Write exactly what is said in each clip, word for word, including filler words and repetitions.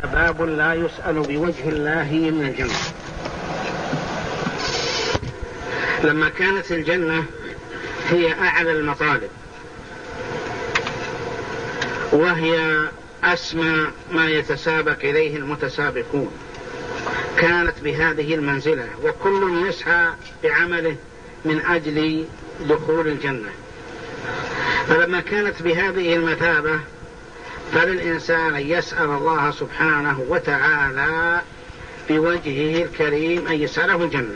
باب لا يسأل بوجه الله من الجنة. لما كانت الجنة هي أعلى المطالب وهي أسمى ما يتسابق إليه المتسابقون، كانت بهذه المنزلة وكل يسعى بعمله من أجل دخول الجنة. فلما كانت بهذه المثابة فللإنسان أن يسأل الله سبحانه وتعالى بوجهه الكريم أن يسأله الجنة.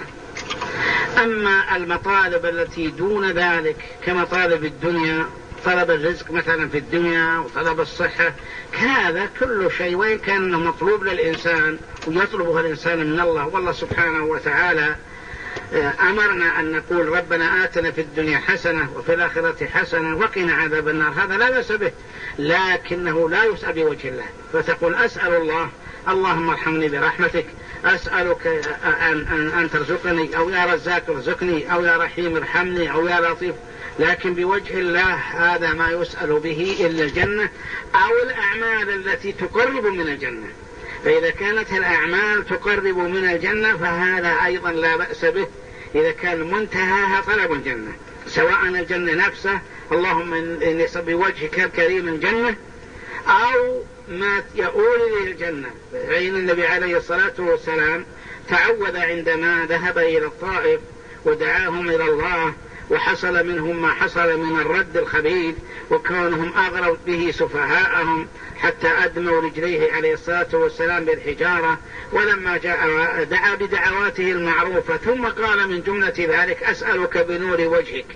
أما المطالب التي دون ذلك كمطالب الدنيا، طلب الرزق مثلا في الدنيا وطلب الصحة، هذا كل شيء وإن كان انه مطلوب للإنسان ويطلبه الإنسان من الله، والله سبحانه وتعالى أمرنا أن نقول ربنا آتنا في الدنيا حسنة وفي الآخرة حسنة وقنا عذاب النار، هذا لا بأس به، لكنه لا يسأل بوجه الله. فتقول أسأل الله اللهم ارحمني برحمتك، أسألك أن, أن, أن ترزقني، أو يا رزاق ارزقني، أو يا رحيم ارحمني، أو يا لطيف، لكن بوجه الله هذا ما يسأل به إلا الجنة أو الأعمال التي تقرب من الجنة. فإذا كانت الأعمال تقرب من الجنة فهذا أيضا لا بأس به إذا كان منتهاها طلب الجنة، سواء الجنة نفسه اللهم إني بوجهك الكريم الجنة، أو ما يؤول إلى الجنة. فإن النبي عليه الصلاة والسلام تعوذ عندما ذهب إلى الطائف ودعاهم إلى الله وحصل منهم ما حصل من الرد الخبيث وكونهم أغروا به سفهاءهم حتى أدموا رجليه عليه الصلاة والسلام بالحجارة، ولما جاء دعا بدعواته المعروفة ثم قال من جملة ذلك أسألك بنور وجهك،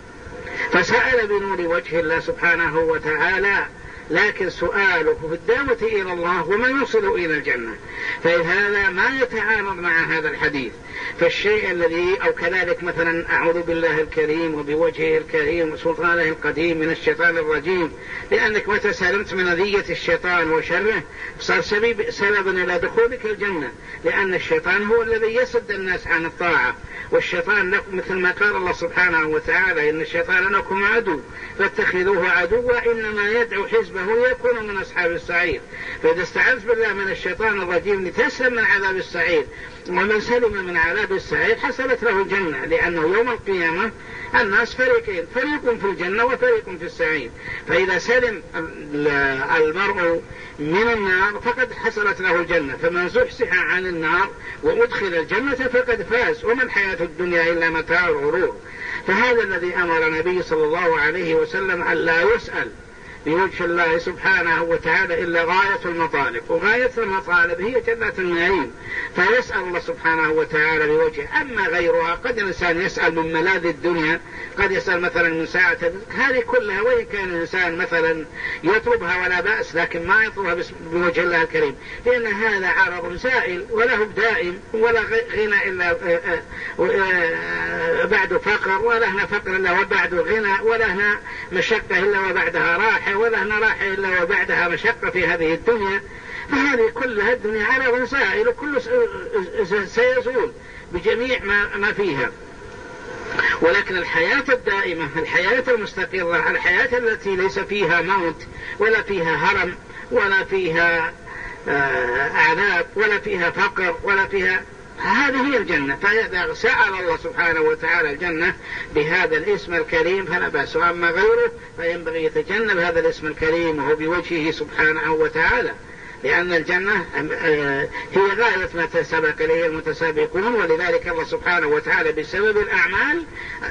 فسأل بنور وجه الله سبحانه وتعالى، لكن سؤاله في الدعوة إلى الله وما يوصل إلى الجنة. فهذا ما يتعارض مع هذا الحديث. فالشيء الذي أو كذلك مثلا أعوذ بالله الكريم وبوجهه الكريم وسلطانه القديم من الشيطان الرجيم، لأنك متى سلمت من أذية الشيطان وشره صار سببا إلى دخولك الجنة، لأن الشيطان هو الذي يسد الناس عن الطاعة، والشيطان لكم مثل ما قال الله سبحانه وتعالى إن الشيطان لكم عدو فاتخذوه عدوا إنما يدعو حزبه ليكون من أصحاب السعير. فإذا استعذت بالله من الشيطان الرجيم لتسلم من عذاب السعير، ومن سلم من عذاب السعير حصلت له الجنة، لأنه يوم القيامة الناس فريقين، فريق في الجنة وفريق في السعير. فإذا سلم المرء من النار فقد حصلت له الجنة، فمن زحزح عن النار وأدخل الجنة فقد فاز، وما الحياة الدنيا إلا متاع الغرور. فهذا الذي أمر النبي صلى الله عليه وسلم أن لا يسأل بوجه الله سبحانه وتعالى إلا غاية المطالب، وغاية المطالب هي جنة النعيم، فيسأل الله سبحانه وتعالى بوجهه. أما غيرها قد الإنسان يسأل من ملاذ الدنيا، قد يسأل مثلا من ساعة، هذه كلها وإن كان الإنسان مثلا يطلبها ولا بأس، لكن ما يطلبها بوجه الله الكريم، لأن هذا عرض زائل وله دائم، ولا غنى إلا بعد فقر، ولا هنا فقر إلا وبعد غنى، ولا هنا مشقة إلا وبعدها راحة، ولا هنا راحة إلا وبعدها مشقة في هذه الدنيا. فهذه كلها الدنيا عرض زائل وكل سيزول بجميع ما فيها. ولكن الحياة الدائمة، الحياة المستقرة، الحياة التي ليس فيها موت ولا فيها هرم ولا فيها عذاب ولا فيها فقر ولا فيها، هذه هي الجنة. فإذا سأل الله سبحانه وتعالى الجنة بهذا الاسم الكريم فلا بأس، أما غيره فينبغي يتجنب هذا الاسم الكريم وهو بوجهه سبحانه وتعالى، لأن الجنة هي غاية ما تسابق إليه المتسابقون. ولذلك الله سبحانه وتعالى بسبب الأعمال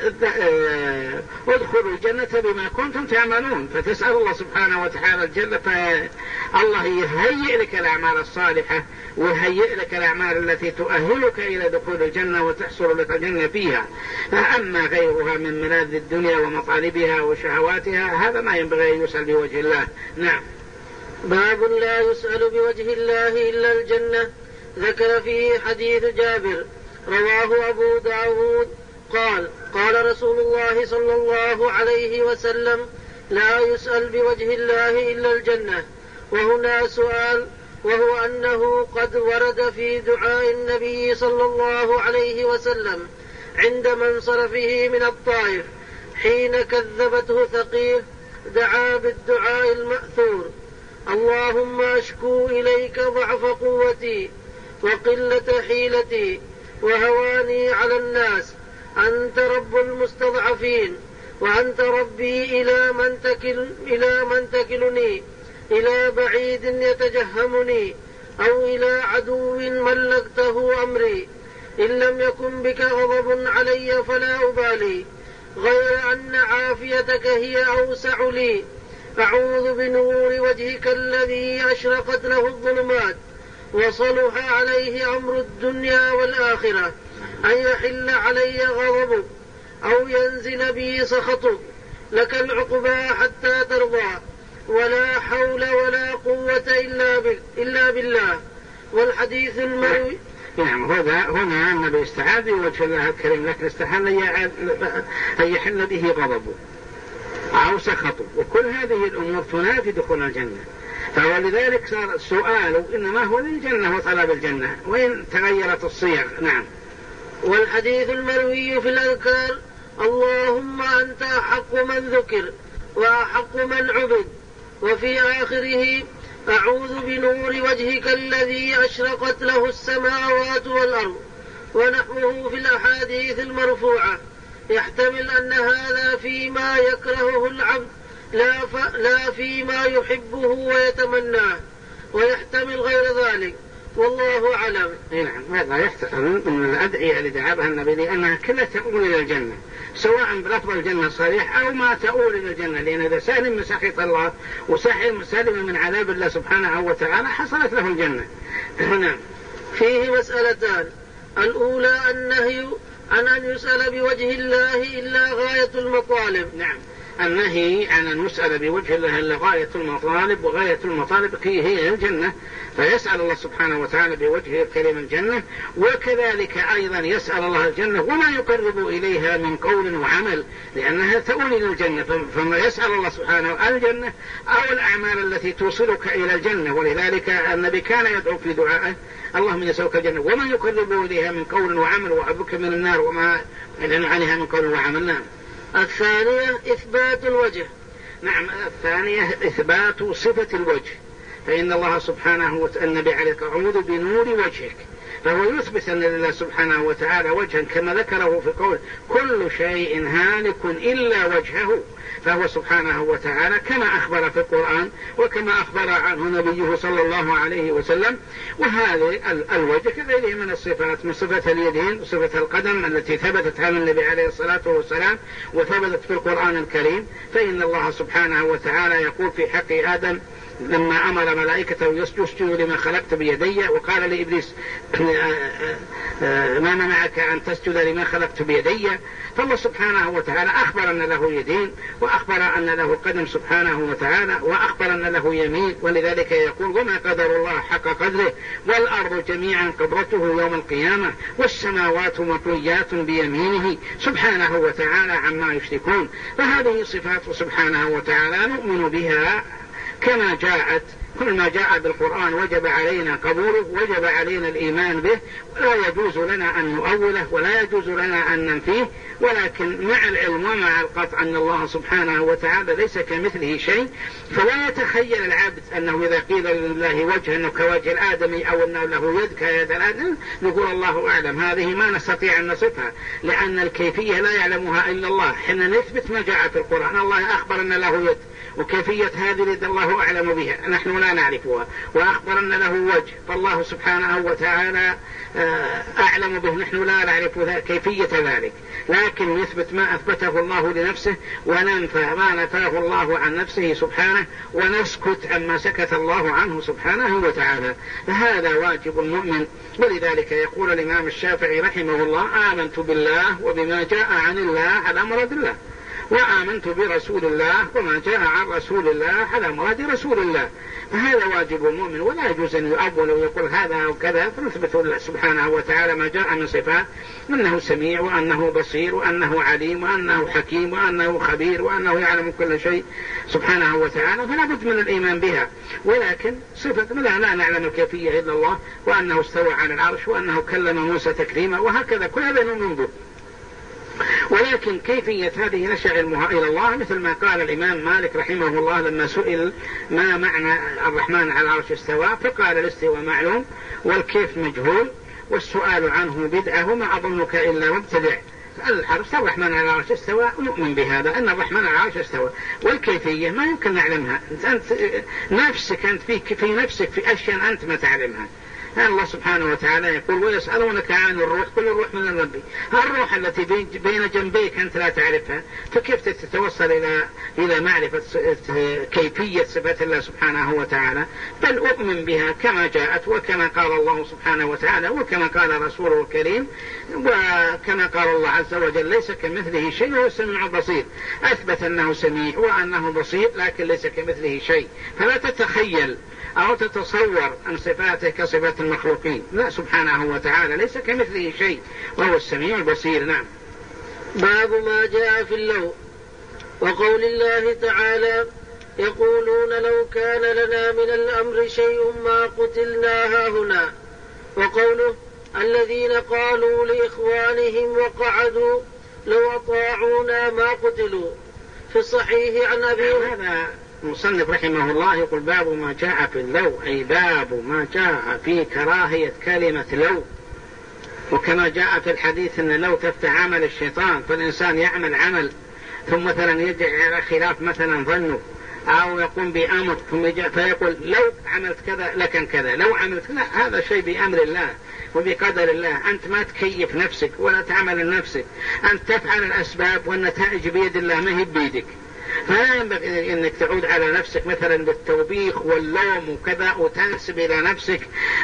ادخلوا الجنة بما كنتم تعملون، فتسأل الله سبحانه وتعالى الجنة، فالله يهيئ لك الأعمال الصالحة ويهيئ لك الأعمال التي تؤهلك إلى دخول الجنة وتحصل لك الجنة فيها. فأما غيرها من ملاذ الدنيا ومطالبها وشهواتها هذا ما ينبغي أن يسأل بوجه الله. نعم. باب لا يسأل بوجه الله إلا الجنة. ذكر فيه حديث جابر رواه أبو داود قال قال رسول الله صلى الله عليه وسلم لا يسأل بوجه الله إلا الجنة. وهنا سؤال، وهو أنه قد ورد في دعاء النبي صلى الله عليه وسلم عند منصرفه من الطائف حين كذبته ثقيف دعا بالدعاء المأثور اللهم أشكو إليك ضعف قوتي وقلة حيلتي وهواني على الناس، أنت رب المستضعفين، وأنت ربي إلى من تكل إلى من تكلني، إلى بعيد يتجهمني أو إلى عدو ملكته أمري. إن لم يكن بك غضب علي فلا أبالي، غير أن عافيتك هي أوسع لي. أعوذ بنور وجهك الذي أشرقت له الظلمات وصلح عليه أمر الدنيا والآخرة أن يحل علي غضبك أو ينزل بي سخطك، لك العقبى حتى ترضى، ولا حول ولا قوة إلا, إلا بالله. والحديث المروي. نعم، هذا هنا النبي استعاذ بوجه الله الكريم، لكن استحل أن يحل به غضبه أو سخطه، وكل هذه الأمور تنافي دخول الجنة. فولذلك صار السؤال إنما هو للجنة وطلب الجنة، وإن تغيرت الصيغ. نعم. والحديث المروي في الأذكار: اللهم أنت أحق من ذكر وأحق من عبد. وفي آخره: أعوذ بنور وجهك الذي أشرقت له السماوات والأرض، ونحوه في الأحاديث المرفوعة. يحتمل أن هذا فيما يكرهه العبد لا, ف... لا فيما يحبه ويتمناه، ويحتمل غير ذلك، والله أعلم. نعم، هذا يحتمل من الأدعية اللي دعاها النبي لأنها كلها تؤول إلى الجنة، سواء بلفظ الجنة صريح أو ما تؤول إلى الجنة، لأن إذا سالم من سخط الله وسالم من عذاب الله سبحانه وتعالى حصلت له الجنة. نعم. فيه مسألتان: الأولى النهي عن أن يسأل بوجه الله إلا غاية المطالب. نعم، النهي عن أن يسأل بوجه الله إلا غاية المطالب، وغاية المطالب هي الجنة، فيسأل الله سبحانه وتعالى بوجهه الكريم الجنة، وكذلك أيضا يسأل الله الجنة وما يقرب إليها من قول وعمل، لأنها تؤول إلى الجنة، فما يسأل الله سبحانه الجنة أو الأعمال التي توصلك إلى الجنة. ولذلك النبي كان يدعو في دعائه: اللهم يسألك الجنة وما يقرب إليها من قول وعمل، وأعوذ من النار وما ينهى عنها من قول وعمل. نعم. الثانية إثبات الوجه. نعم، الثانية إثبات صفة الوجه، فإن الله سبحانه وتعالى النبي عليه أعوذ بنور وجهك، فهو يثبت أن لله سبحانه وتعالى وجها كما ذكره في قول: كل شيء هالك إلا وجهه، فهو سبحانه وتعالى كما أخبر في القرآن وكما أخبر عنه نبيه صلى الله عليه وسلم. وهذا الوجه كغيره من الصفات، من صفة اليدين وصفة القدم التي ثبتت عن النبي عليه الصلاة والسلام وثبتت في القرآن الكريم. فإن الله سبحانه وتعالى يقول في حق آدم لما أمر ملائكته يسجدوا لما خلقت بيدي، وقال لإبليس: ما منعك أن تسجد لما خلقت بيدي؟ فالله سبحانه وتعالى أخبر أن له يدين، وأخبر أن له قدم سبحانه وتعالى، وأخبر أن له يمين. ولذلك يقول: وما قدر الله حق قدره، والأرض جميعا قبضته يوم القيامة، والسماوات مطويات بيمينه سبحانه وتعالى عما يشركون. فهذه صفات سبحانه وتعالى نؤمن بها كما جاءت، كل ما جاء بالقرآن وجب علينا قبوله، وجب علينا الإيمان به، ولا يجوز لنا أن نؤوله ولا يجوز لنا أن ننفيه، ولكن مع العلم ومع القطع أن الله سبحانه وتعالى ليس كمثله شيء. فلا يتخيل العبد أنه إذا قيل لله وجه أنه كوجه الآدمي أو أنه له يد كيد الآدم نقول الله أعلم، هذه ما نستطيع أن نصفها، لأن الكيفية لا يعلمها إلا الله. حين نثبت ما جاء في القرآن الله أخبر أن له يد، وكيفية هذه اليد الله أعلم بها، نحن لا نعرفها، وأخبر أن له وجه فالله سبحانه وتعالى أعلم به، نحن لا نعرف كيفية ذلك، لكن نثبت ما أثبته الله لنفسه وننفى ما نفاه الله عن نفسه سبحانه، ونسكت عما سكت الله عنه سبحانه وتعالى. فهذا واجب المؤمن. ولذلك يقول الإمام الشافعي رحمه الله: آمنت بالله وبما جاء عن الله على مراد الله، وآمنت برسول الله وما جاء عن رسول الله على مراد رسول الله. فهذا واجب المؤمن، ولا يجوز أن يؤول ويقول هذا وكذا، فنثبت الله سبحانه وتعالى ما جاء من صفات، أنه سميع وأنه بصير وأنه عليم وأنه حكيم وأنه خبير وأنه يعلم كل شيء سبحانه وتعالى، فلا بد من الإيمان بها. ولكن صفة لا, لا نعلم الكيفية إلا الله، وأنه استوى على العرش وأنه كلم موسى تكريما، وهكذا كل هذا نؤمن به. ولكن كيفية هذه نشأ علمها إلى الله، مثل ما قال الإمام مالك رحمه الله لما سئل ما معنى الرحمن على العرش استوى، فقال الاستواء معلوم والكيف مجهول والسؤال عنه بدعة وما أظنك إلا مبتدع. الحرف الرحمن على العرش استوى نؤمن بهذا أن الرحمن على العرش استوى، والكيفية ما يمكن نعلمها. أنت نفسك أنت في, في نفسك في أشياء أنت ما تعلمها. الله سبحانه وتعالى يقول ويسألونك عن الروح قل الروح من ربي. الروح التي بين جنبيك أنت لا تعرفها، فكيف تتوصل إلى إلى معرفة كيفية صفات الله سبحانه وتعالى؟ بل أؤمن بها كما جاءت وكما قال الله سبحانه وتعالى وكما قال رسوله الكريم وكما قال الله عز وجل ليس كمثله شيء وهو السميع البصير. أثبت أنه سميع وأنه بصير لكن ليس كمثله شيء، فلا تتخيل أو تتصور أن صفاته كصفات المخلوقين، لا سبحانه وتعالى ليس كمثله شيء وهو السميع البصير. نعم. باب ما جاء في اللو وقول الله تعالى يقولون لو كان لنا من الأمر شيء ما قتلنا هاهنا، وقوله الذين قالوا لإخوانهم وقعدوا لو أطاعونا ما قتلوا. في الصحيح عن أبي هذا المصنف رحمه الله يقول باب ما جاء في اللو، أي باب ما جاء في كراهية كلمة لو. وكما جاء في الحديث أن لو تفتح عمل الشيطان، فالإنسان يعمل عمل ثم مثلا يجعل على خلاف مثلا ظنه أو يقوم بأمر ثم فيقول لو عملت كذا لكن كذا، لو عملت لا، هذا شيء بأمر الله وبقدر الله. أنت ما تكيف نفسك ولا تعمل لنفسك، أنت تفعل الأسباب والنتائج بيد الله ما هي بيدك. فلا ينبغي أنك تعود على نفسك مثلا بالتوبيخ واللوم وكذا وتنسب إلى نفسك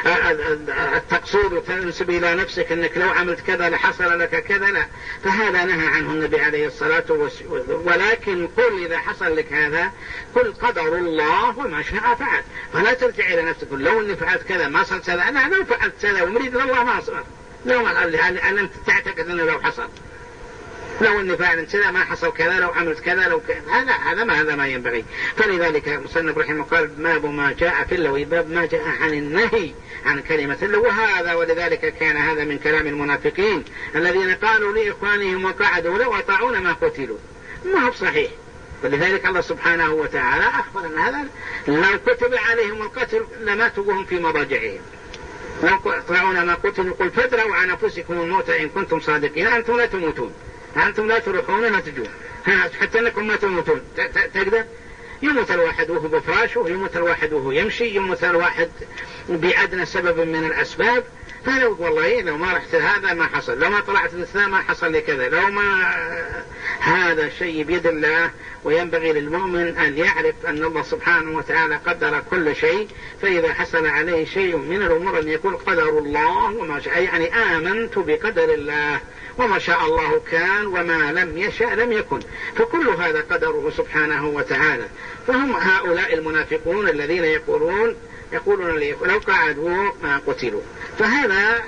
التقصير وتنسب إلى نفسك أنك لو عملت كذا لحصل لك كذا، لا. فهذا نهى عنه النبي عليه الصلاة والسلام. ولكن قل إذا حصل لك هذا قل قدر الله وما شاء فعل، فلا ترجع إلى نفسك لو أني فعلت كذا ما صلت كذا، أنا لو فعلت كذا ومريد الله ما صار، لو أن أنت تعتقد أنه لو حصل، لو أني فعلت كذا ما حصل كذا، لو عملت كذا لو كذا، هذا هذا ما هذا ما ينبغي. فلذلك المصنف رحمه قال باب ما جاء في اللو، باب ما جاء عن النهي عن كلمة اللو. وهذا ولذلك كان هذا من كلام المنافقين الذين قالوا لإخوانهم وقعدوا لو أطاعونا ما قتلوا، ما هو صحيح. ولذلك الله سبحانه وتعالى أخبر أن هذا لو كتب عليهم القتل لماتوا وهم في مضاجعهم، لو أطاعونا ما قتلوا قل فادروا عن أنفسكم الموت إن كنتم صادقين، أنتم لا تموتون، أنتم لا تروحون ولا تجون، حتى أنكم ما تموتون. تقدر يموت الواحد وهو بفراشه، يموت الواحد وهو يمشي، يموت الواحد بأدنى سبب من الأسباب. فلو والله لو ما رحت هذا ما حصل، لو ما طلعت الإسلام ما حصل لي كذا، لو ما هذا شيء بيد الله. وينبغي للمؤمن أن يعرف أن الله سبحانه وتعالى قدر كل شيء، فإذا حصل عليه شيء من الأمور أن يقول قدر الله وما شاء، يعني آمنت بقدر الله وما شاء الله كان وما لم يشاء لم يكن، فكل هذا قدره سبحانه وتعالى. فهم هؤلاء المنافقون الذين يقولون يقولون لو قعدوا ما قتلوا. فهذا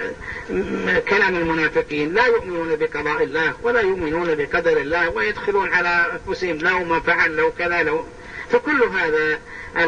كلام المنافقين، لا يؤمنون بقضاء الله ولا يؤمنون بقدر الله، ويدخلون على أنفسهم لو ما فعل لو كذا لو، فكل هذا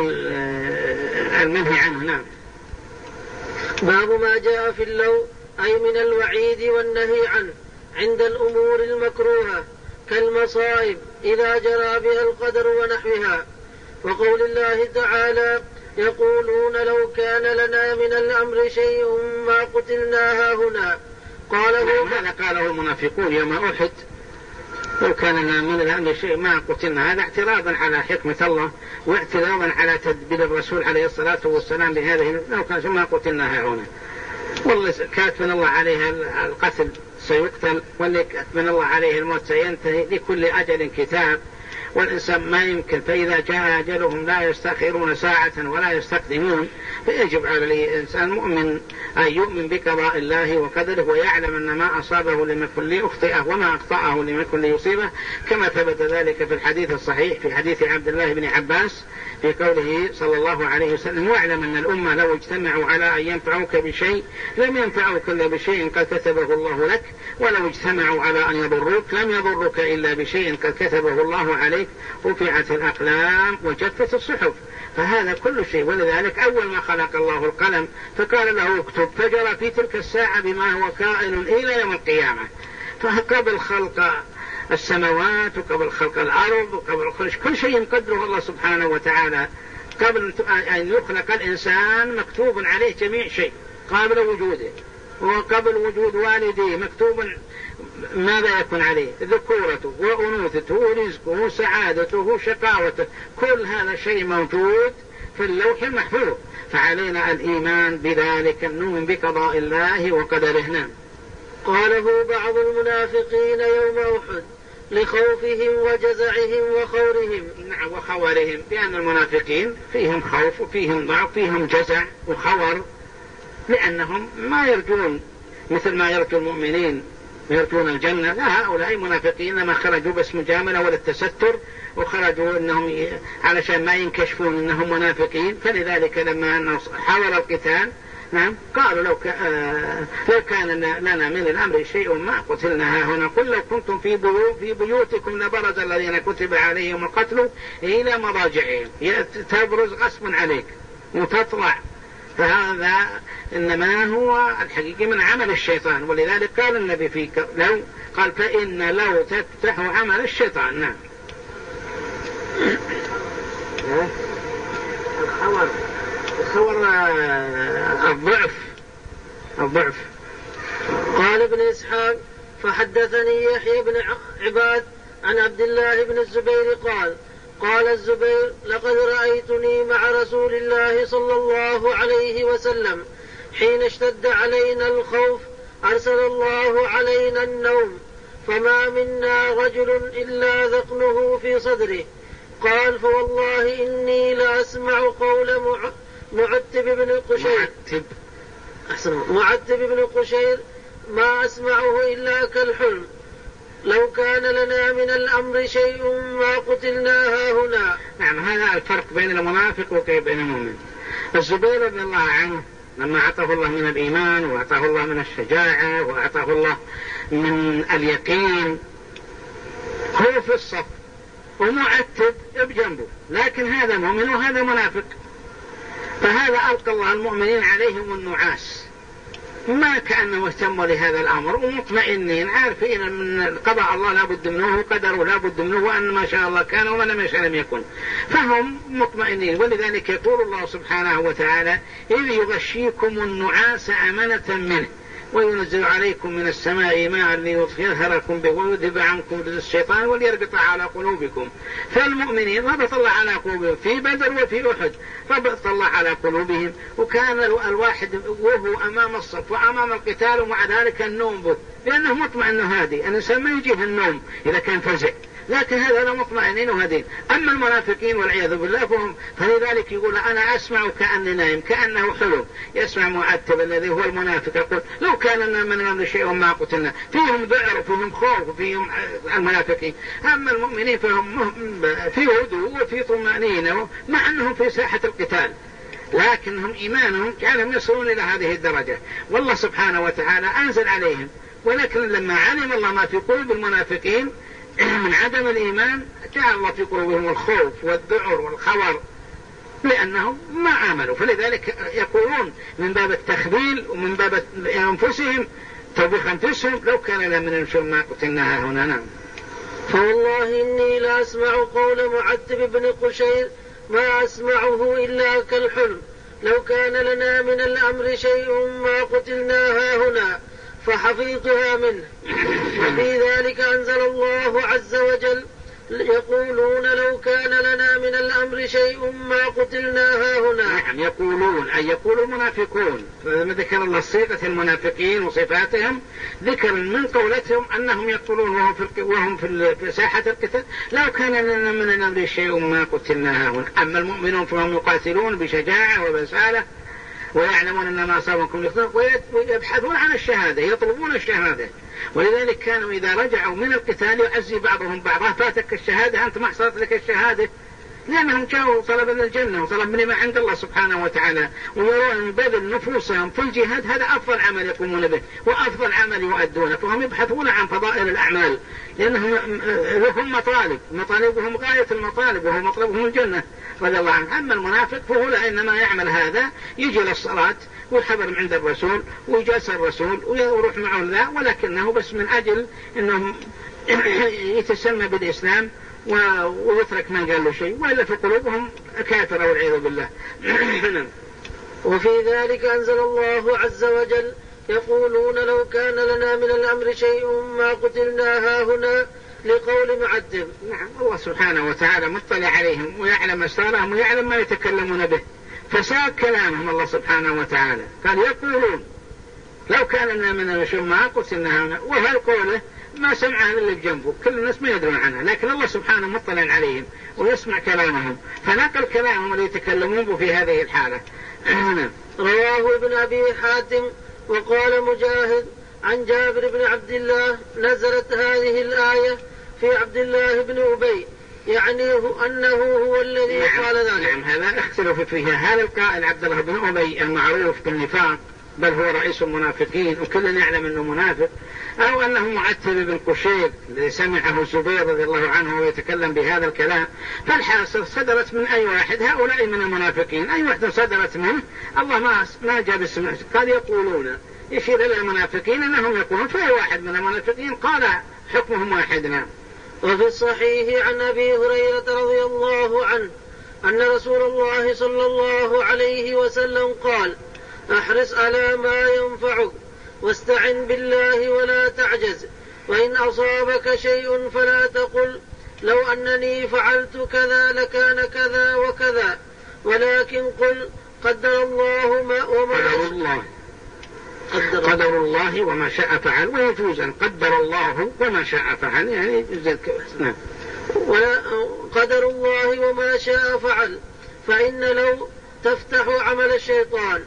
المنهي عنه. نعم. باب ما جاء في اللو، أي من الوعيد والنهي عنه عند الأمور المكروهة كالمصائب إذا جرى بها القدر ونحوها. وقول الله تعالى يقولون لو كان لنا من الأمر شيء ما قتلنا هاهنا. قاله هذا قاله المنافقون يوم أحد، لو كان لنا من الأمر شيء ما قتلنا، هذا اعتراضا على حكمة الله واعتراضا على تدبير الرسول عليه الصلاة والسلام بهذه، لو كان ما قتلنا هاهنا. والله كاتب الله عليها القتل سيقتل، واللي كاتب الله عليه الموت سينتهي، لكل أجل كتاب، والإنسان ما يمكن، فإذا جاء أجلهم لا يستأخرون ساعة ولا يستقدمون. فيجب على الإنسان مؤمن أن يؤمن بقضاء الله وقدره، ويعلم أن ما أصابه لم يكن ليخطئه وما أخطأه لم يكن ليصيبه، كما ثبت ذلك في الحديث الصحيح في حديث عبد الله بن عباس في قوله صلى الله عليه وسلم واعلم أن الأمة لو اجتمعوا على أن ينفعوك بشيء لم ينفعوك إلا بشيء قد كتبه الله لك، ولو اجتمعوا على أن يضروك لم يضرك إلا بشيء قد كتبه الله عليك، رفعت الأقلام وجفت الصحف. فهذا كل شيء. ولذلك أول ما خلق الله القلم فقال له اكتب، فجرى في تلك الساعة بما هو كائن إلى يوم القيامة. فقبل خلق السماوات وقبل خلق الأرض وقبل كل شيء مقدره الله سبحانه وتعالى، قبل أن يخلق الإنسان مكتوب عليه جميع شيء قبل وجوده، وقبل وجود والديه مكتوب ماذا يكون عليه، ذكورته وأنوثته ورزقه وسعادته وشقاوته، كل هذا شيء موجود في اللوح المحفوظ. فعلينا الإيمان بذلك، نؤمن بقضاء الله وقدره. قاله بعض المنافقين يوم أحد لخوفهم وجزعهم وخورهم. نعم وخورهم، لأن المنافقين فيهم خوف وفيهم ضعف فيهم جزع وخور، لأنهم ما يرجون مثل ما يرجو المؤمنين يرجون الجنة. لا، هؤلاء منافقين ما خرجوا بس مجاملة ولا التستر، وخرجوا انهم علشان ما ينكشفون انهم منافقين. فلذلك لما حاول القتال نعم قالوا لو, آه لو كان لنا من الامر شيء ما قتلنا هنا، قل لو كنتم في, بيو في بيوتكم لبرز الذين كتب عليهم القتل الى مضاجعهم، تبرز غصبا عليك وتطلع. فهذا إنما هو الحقيقة من عمل الشيطان، ولذلك قال النبي فيك لو قال فإن لو تفتح عمل الشيطان. نعم الخور الخور الضعف الضعف. قال ابن إسحاق فحدثني يحيى بن عباد عن عبد الله بن الزبير قال قال الزبير لقد رأيتني مع رسول الله صلى الله عليه وسلم حين اشتد علينا الخوف أرسل الله علينا النوم، فما منا رجل إلا ذقنه في صدره. قال فوالله إني لأسمع قول معتب بن قشير معتب بن قشير ما أسمعه إلا كالحلم، لو كان لنا من الأمر شيء ما قتلنا هنا. نعم هذا الفرق بين المنافق وبين المؤمن. الزبير رضي الله عنه لما أعطاه الله من الإيمان وأعطاه الله من الشجاعة وأعطاه الله من اليقين هو في الصف ومعتب بجنبه، لكن هذا مؤمن وهذا منافق، فهذا ألقى الله المؤمنين عليهم النعاس، ما كأنه مهتم لهذا الأمر ومطمئنين عارفين من قضاء الله لا بد منه وقدره لا بد منه، وأن ما شاء الله كان وما لم يشاء لم يكن، فهم مطمئنين. ولذلك يقول الله سبحانه وتعالى إذ يغشيكم النعاس أمنة منه وينزل عليكم من السماء ماء ليظهركم به ويذهب عنكم رجس الشيطان وليربط على قلوبكم. فالمؤمنين ربط الله على قلوبهم في بدر وفي أحد، ربط الله على قلوبهم، وكان الواحد وهو أمام الصف وأمام القتال ومع ذلك النوم به، لأنه مطمئن هادي. الإنسان ما يجيه النوم إذا كان فزع، لكن هذا لا مطمئنين وهدين. أما المنافقين والعياذ بالله فهم، فلذلك يقول أنا أسمع كأني نايم كأنه حلم. يسمع معتب الذي هو المنافق يقول لو كان لنا من الأمر شيء ما قتلنا. فيهم ذعر وفيهم خوف وفيهم المنافقين. أما المؤمنين فهم في هدوء وفي طمأنينة مع أنهم في ساحة القتال، لكنهم إيمانهم جعلهم يصلون إلى هذه الدرجة. والله سبحانه وتعالى أنزل عليهم، ولكن لما علم الله ما في قلوب المنافقين من عدم الإيمان جعل الله في قلوبهم الخوف والذعر والخور لأنهم ما آمنوا. فلذلك يقولون من باب التخذيل ومن باب أنفسهم توبخ أنفسهم لو كان لنا من الشر ما قتلناها هنا. نعم فوالله إني لا أسمع قول معتب بن قشير ما أسمعه إلا كالحلم، لو كان لنا من الأمر شيء ما قتلناها هنا، فحفظتها منه. وفي ذلك أنزل الله عز وجل يقولون لو كان لنا من الأمر شيء ما قتلناها هنا. نعم يقولون أي يقول المنافقون، فلما ذكر الله صيغة المنافقين وصفاتهم ذكر من قولتهم أنهم يقولون وهم في, وهم في ساحة القتال لو كان لنا من الأمر شيء ما قتلناها هنا. أما المؤمنون فهم يقاتلون بشجاعة وبسالة ويعلمون أن ما أصابكم ويبحثون عن الشهادة يطلبون الشهادة. ولذلك كانوا إذا رجعوا من القتال يعزي بعضهم بعضا فاتك الشهادة أنت ما حصلت لك الشهادة، لأنهم جاءوا طلبا الجنة وطلب من ما عند الله سبحانه وتعالى، ويرون بذل نفوسهم في الجهاد هذا أفضل عمل يقومون به وأفضل عمل يؤدونه، فهم يبحثون عن فضائل الأعمال لأنهم لهم مطالب، مطالبهم غاية المطالب وهو مطلبهم الجنة رضي الله عنه. أما المنافق فهو لا إنما يعمل هذا، يجي للصلاة والحبر عند الرسول ويجلس الرسول ويروح معه ذا، ولكنه بس من أجل أنه يتسمى بالإسلام ويترك من قال له شيء، وإلا في قلوبهم كافرة والعياذ بالله. وفي ذلك أنزل الله عز وجل يقولون لو كان لنا من الأمر شيء ما قتلنا هاهنا لقول معذب. نعم، الله سبحانه وتعالى مطلع عليهم ويعلم أسرارهم ويعلم ما يتكلمون به، فساق كلامهم الله سبحانه وتعالى قال يقولون لو كان لنا من الأمر شيء ما قتلنا هاهنا، وهالقوله ما سمعها إلا الجنب، كل الناس ما يدرون عنها، لكن الله سبحانه مطلع عليهم ويسمع كلامهم فنقل كلامهم اللي يتكلمون به في هذه الحالة. رواه ابن أبي حاتم. وقال مجاهد عن جابر بن عبد الله نزلت هذه الآية في عبد الله بن أبي، يعني أنه هو الذي نعم قال ذلك. نعم، هذا اختلف فيها. هذا القائل عبد الله بن أبي المعروف بالنفاق، بل هو رئيس المنافقين وكلنا يعلم أنه منافق، أو أنه معتب بن قشير الذي سمعه الزبير رضي الله عنه ويتكلم بهذا الكلام. فالحاصل صدرت من أي واحد هؤلاء من المنافقين، أي واحد صدرت منه الله ما ما جاب اسمه، قال يقولون يشير إلى المنافقين أنهم يقولون، فأي واحد من المنافقين قال حكمهم واحدنا. وفي الصحيح عن أبي هريرة رضي الله عنه أن رسول الله صلى الله عليه وسلم قال احرص على ما ينفعك واستعن بالله ولا تعجز، وإن أصابك شيء فلا تقل لو أنني فعلت كذا لكان كذا وكذا، ولكن قل قدر الله ما وما قدر الله قدر, قدر الله وما شاء فعل، ويجوز أن قدر الله وما شاء فعل، يعني نعم. ولا قدر الله وما شاء فعل، فإن لو تفتح عمل الشيطان.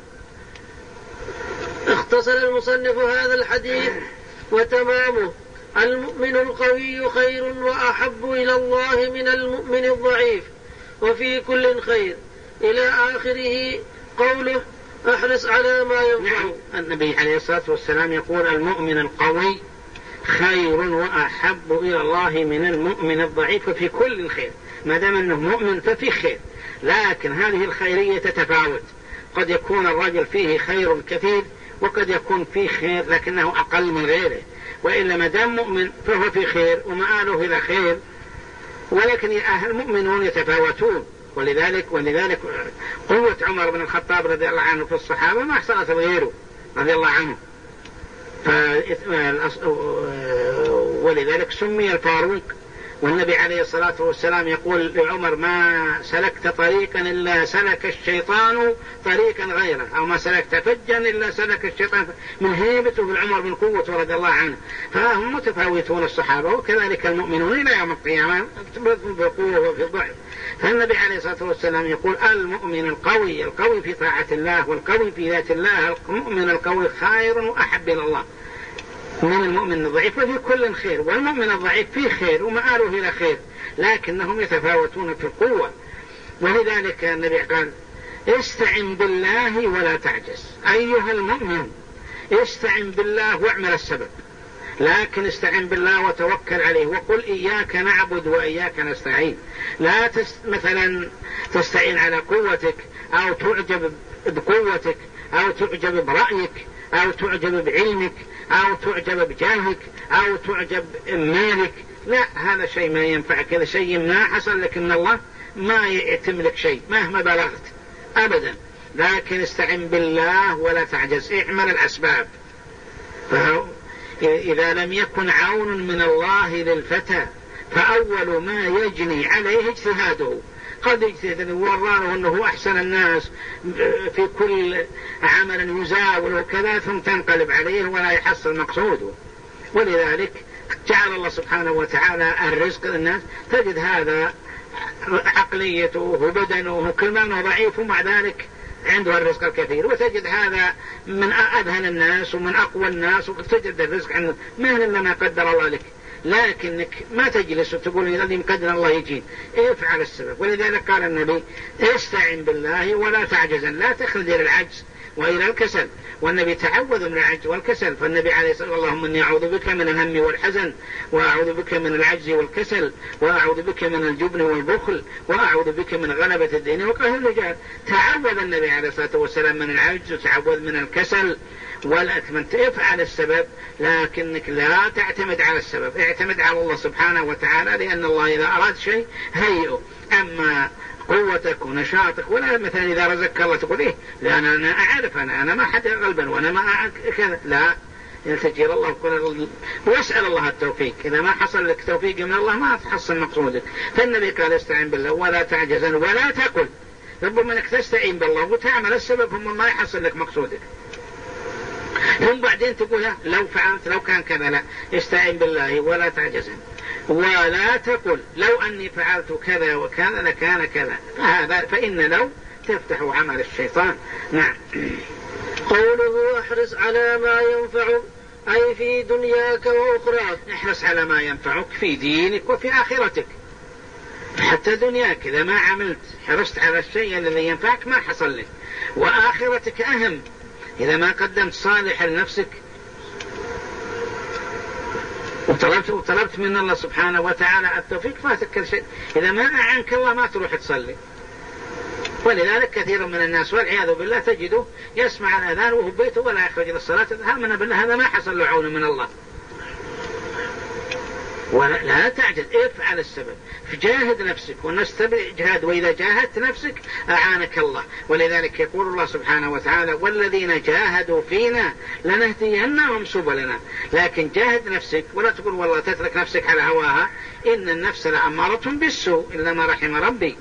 اختصر المصنف هذا الحديث وتمامه المؤمن القوي خير وأحب إلى الله من المؤمن الضعيف وفي كل خير إلى آخره قوله احرص على ما ينفع. نعم. النبي عليه الصلاة والسلام يقول المؤمن القوي خير وأحب إلى الله من المؤمن الضعيف وفي كل خير، ما دام أنه مؤمن ففي خير، لكن هذه الخيرية تتفاوت، قد يكون الرجل فيه خير كثير وقد يكون فيه خير لكنه أقل من غيره، وإلا ما دام مؤمن فهو في خير ومآله إلى خير، ولكن المؤمنون يتفاوتون. ولذلك ولذلك قوة عمر بن الخطاب رضي الله عنه في الصحابة ما حصلت غيره رضي الله عنه، ولذلك سمي الفاروق. والنبي عليه الصلاة والسلام يقول لعمر ما سلكت طريقا إلا سلك الشيطان طريقا غيره، أو ما سلكت فجا إلا سلك الشيطان، من هيبته بالعمر من قوته رضي الله عنه. فهم متفاوتون الصحابة، وكذلك المؤمنون إلى يوم القيامة بقوة وفي ضعف. فالنبي عليه الصلاة والسلام يقول المؤمن القوي القوي في طاعة الله والقوي في ذات الله، المؤمن القوي خير وأحب إلى الله من المؤمن الضعيف وفي كل خير، والمؤمن الضعيف فيه خير ومآله إلى خير، لكنهم يتفاوتون في القوة. ولذلك النبي قال استعن بالله ولا تعجز، أيها المؤمن استعن بالله واعمل السبب، لكن استعن بالله وتوكل عليه، وقل إياك نعبد وإياك نستعين. لا تست... مثلا تستعين على قوتك أو تعجب بقوتك أو تعجب برأيك أو تعجب بعلمك أو تعجب بجاهك أو تعجب بمالك، لا، هذا شيء ما ينفعك، هذا شيء ما حصل لك من الله، ما يتم لك شيء مهما بلغت أبدا. لكن استعن بالله ولا تعجز، اعمل الأسباب. إذا لم يكن عون من الله للفتى فأول ما يجني عليه اجتهاده، قد يجتهد وراءه أنه أحسن الناس في كل عمل يزاول وكذا، ثم تنقلب عليه ولا يحصل مقصوده. ولذلك جعل الله سبحانه وتعالى الرزق للناس، تجد هذا عقليته وبدنه كل ما ضعيف ومع ذلك عنده الرزق الكثير، وتجد هذا من أذهن الناس ومن أقوى الناس وتجد الرزق عنده، ما إلا ما قدر الله لك. لكنك ما تجلس وتقول الذي مقدر الله يجين، افعل السبب. ولذلك قال النبي استعن بالله ولا تعجزن، لا تخلد إلى العجز وإلى الكسل. والنبي تعوذ من العجز والكسل، فالنبي عليه الصلاة والسلام اللهم إني أعوذ بك من الهم والحزن، وأعوذ بك من العجز والكسل، وأعوذ بك من الجبن والبخل، وأعوذ بك من غلبة الدين وقهر الرجال. تعوذ النبي عليه الصلاة والسلام من العجز، وتعوذ من الكسل. ولا تفعل السبب، لكنك لا تعتمد على السبب، اعتمد على الله سبحانه وتعالى، لأن الله إذا أراد شيء هيئه. أما قوتك ونشاطك، ولا مثلا إذا رزقك الله تقول إيه لأن أنا أعرف أنا أنا ما حد غلبا وأنا ما كذا، لا، يلتجي إلى الله واسأل الله التوفيق. إذا ما حصل لك توفيق من الله ما تحصل مقصودك. فالنبي قال استعين بالله ولا تعجزن ولا تقل. ربما انك تستعين بالله وتعمل السبب ثم ما يحصل لك مقصودك، ثم بعدين تقول لو فعلت لو كان كذا. لا، استعين بالله ولا تعجزن ولا تقل لو أني فعلت كذا وكذا لكان كذا. فهذا فإن لو تفتح عمل الشيطان. نعم. قوله احرص على ما ينفعك أي في دنياك وأخراك. احرص على ما ينفعك في دينك وفي آخرتك، حتى دنياك إذا ما عملت حرصت على الشيء الذي ينفعك ما حصل لك، وآخرتك أهم. إذا ما قدمت صالح لنفسك وطلبت, وطلبت من الله سبحانه وتعالى التوفيق فاتك كل شيء. إذا ما أعنك الله ما تروح تصلي. ولذلك كثير من الناس والعياذ بالله تجده يسمع الأذان وهو بيته ولا يخرج للصلاة، آمن بالله هذا ما حصل له عون من الله. ولا لا تعجز، افعل السبب، فجاهد نفسك والناس تجاهد، وإذا جاهدت نفسك أعانك الله. ولذلك يقول الله سبحانه وتعالى والذين جاهدوا فينا لنهدينهم سبلنا. لكن جاهد نفسك، ولا تقول والله تترك نفسك على هواها، إن النفس لأمارة بالسوء إلا ما رحم ربي.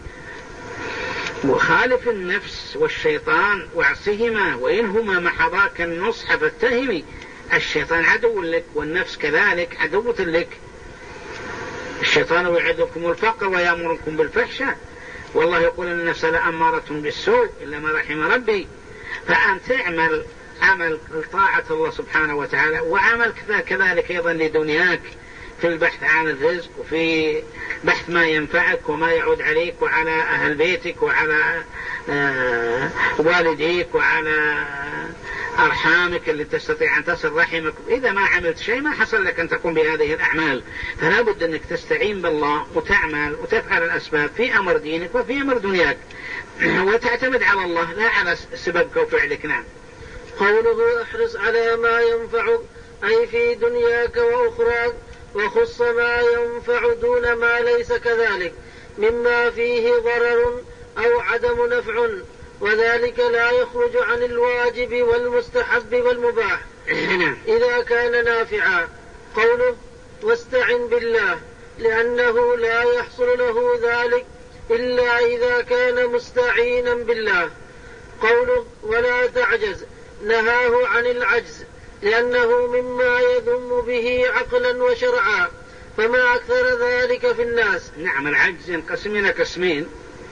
وخالف النفس والشيطان واعصهما وإنهما محضاك النصح فاتهمي. الشيطان عدو لك والنفس كذلك عدوة لك. الشيطان يعدكم الفقر ويأمركم بالفحشاء، والله يقول إن النفس لأمارة بالسوء إلا ما رحم ربي. فأن تعمل عمل طاعة الله سبحانه وتعالى، وعمل كذلك أيضا لدنياك في البحث عن الرزق، وفي بحث ما ينفعك وما يعود عليك وعلى أهل بيتك وعلى آه والديك وعلى أرحامك اللي تستطيع أن تصل رحمك. إذا ما عملت شيء ما حصل لك أن تقوم بهذه الأعمال. فلا بد أنك تستعين بالله وتعمل وتفعل الأسباب في أمر دينك وفي أمر دنياك، وتعتمد على الله لا على سببك وفعلك. نعم. قوله احرص على ما ينفعك أي في دنياك وأخراك، وخص ما ينفع دون ما ليس كذلك مما فيه ضرر أو عدم نفع، وذلك لا يخرج عن الواجب والمستحب والمباح إذا كان نافعا. قوله واستعن بالله، لأنه لا يحصل له ذلك إلا إذا كان مستعينا بالله. قوله ولا تعجز، نهاه عن العجز لأنه مما يذم به عقلا وشرعا، فما أكثر ذلك في الناس. نعم. العجز ينقسم إلى قسمين: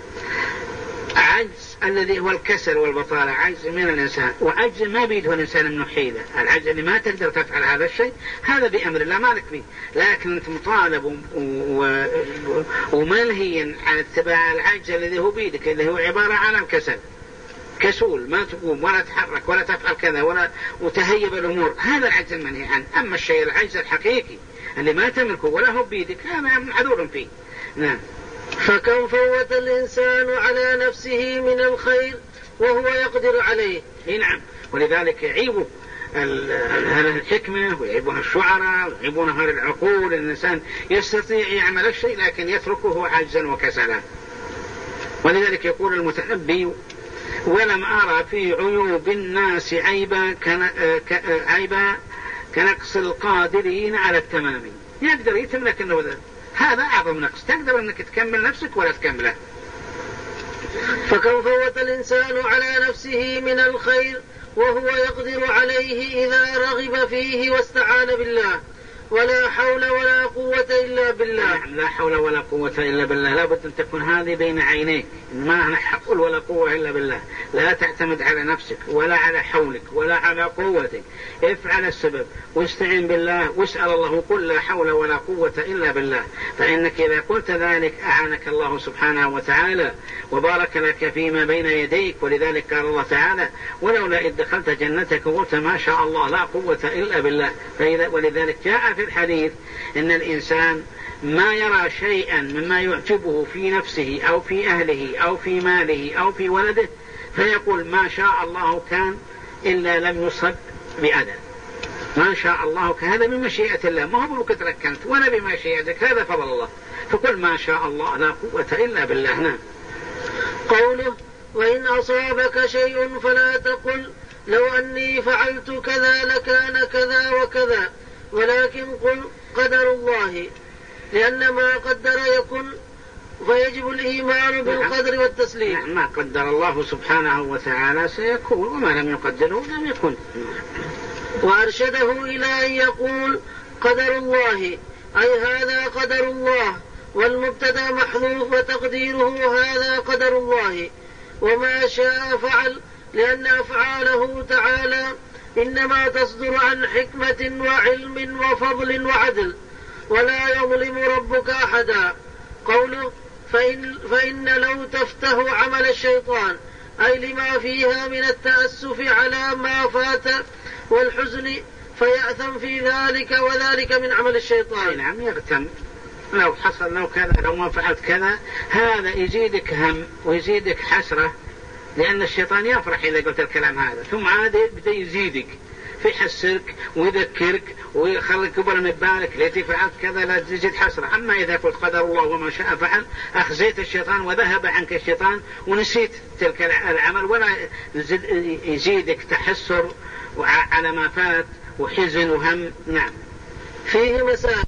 عجز الذي هو الكسل والبطالة، عجز من الإنسان، وعجز ما بيده الإنسان من حيلة. العجز اللي ما تقدر تفعل هذا الشيء هذا بأمر الله مالك فيه، لكن أنت مطالب و... و... ومنهي عن اتباع العجز الذي هو بيدك، اللي هو عبارة عن الكسل، كسول ما تقوم ولا تحرك ولا تفعل كذا ولا وتهيب الأمور، هذا العجز المنهي عنه. أما الشيء العجز الحقيقي اللي ما تملكه ولا هو بيدك هذا معذور فيه. نعم. فكم فوت الإنسان على نفسه من الخير وهو يقدر عليه. نعم. ولذلك يعيب أهل الحكمة ويعيبها الشعراء ويعيبونها العقول. الإنسان يستطيع يعمل الشيء لكن يتركه عجزا وكسلا. ولذلك يقول المتنبي ولم أرى في عيوب الناس عيبا عيبا كنقص القادرين على التمام. يقدر يتملك أنه ذا. هذا أعظم نقص، تقدر أنك تكمل نفسك ولا تكمله. فكم فوت الإنسان على نفسه من الخير وهو يقدر عليه إذا رغب فيه واستعان بالله. ولا حول ولا قوة إلا بالله. نعم. لا حول ولا قوة إلا بالله. لا بد أن تكون هذه بين عينيك، ما نحقل ولا قوة إلا بالله. لا تعتمد على نفسك ولا على حولك ولا على قوتك، افعل السبب واستعن بالله واسأل الله وقل لا حول ولا قوة إلا بالله، فإنك إذا قلت ذلك أعانك الله سبحانه وتعالى وبارك لك فيما بين يديك. ولذلك قال الله تعالى ولولا إذ دخلت جنتك وقلت ما شاء الله لا قوة إلا بالله. ولذلك جاء في الحديث إن الإنسان ما يرى شيئا مما يعجبه في نفسه أو في أهله أو في ماله أو في ولده فيقول ما شاء الله كان إلا لم يصب بأذى. ما شاء الله كان، هذا من مشيئة الله، ما هو بك تركنت وأنا بمشيئتك، هذا فضل الله. فقل ما شاء الله لا قوة إلا بالله. نعم. قوله وإن أصابك شيء فلا تقل لو أني فعلت كذا لكان كذا وكذا، ولكن قل قدر الله، لأن ما قدر يكن، فيجب الإيمان بالقدر والتسليم. نعم. ما قدر الله سبحانه وتعالى سيكون، وما لم يقدره لم يكن. وأرشده إلى أن يقول قدر الله أي هذا قدر الله، والمبتدا محذوف وتقديره هذا قدر الله، وما شاء فعل، لأن أفعاله تعالى إنما تصدر عن حكمة وعلم وفضل وعدل، ولا يظلم ربك أحدا. قوله فإن, فإن لو تفته عمل الشيطان أي لما فيها من التأسف على ما فات والحزن فيأثم في ذلك، وذلك من عمل الشيطان. نعم يغتم، لو حصل لو كذا لو ما فعلت كذا، هذا يزيدك هم ويزيدك حسرة، لأن الشيطان يفرح إذا قلت الكلام هذا، ثم عاد بدأ يزيدك فيحسرك ويذكرك ويخليك قبل من بالك ليتي فعلت كذا لا تزيد حسرة. أما إذا قلت قدر الله وما شاء فعل أخزيت الشيطان وذهب عنك الشيطان ونسيت تلك العمل، ولا يزيدك تحسر على ما فات وحزن وهم. نعم. فيه مسائل.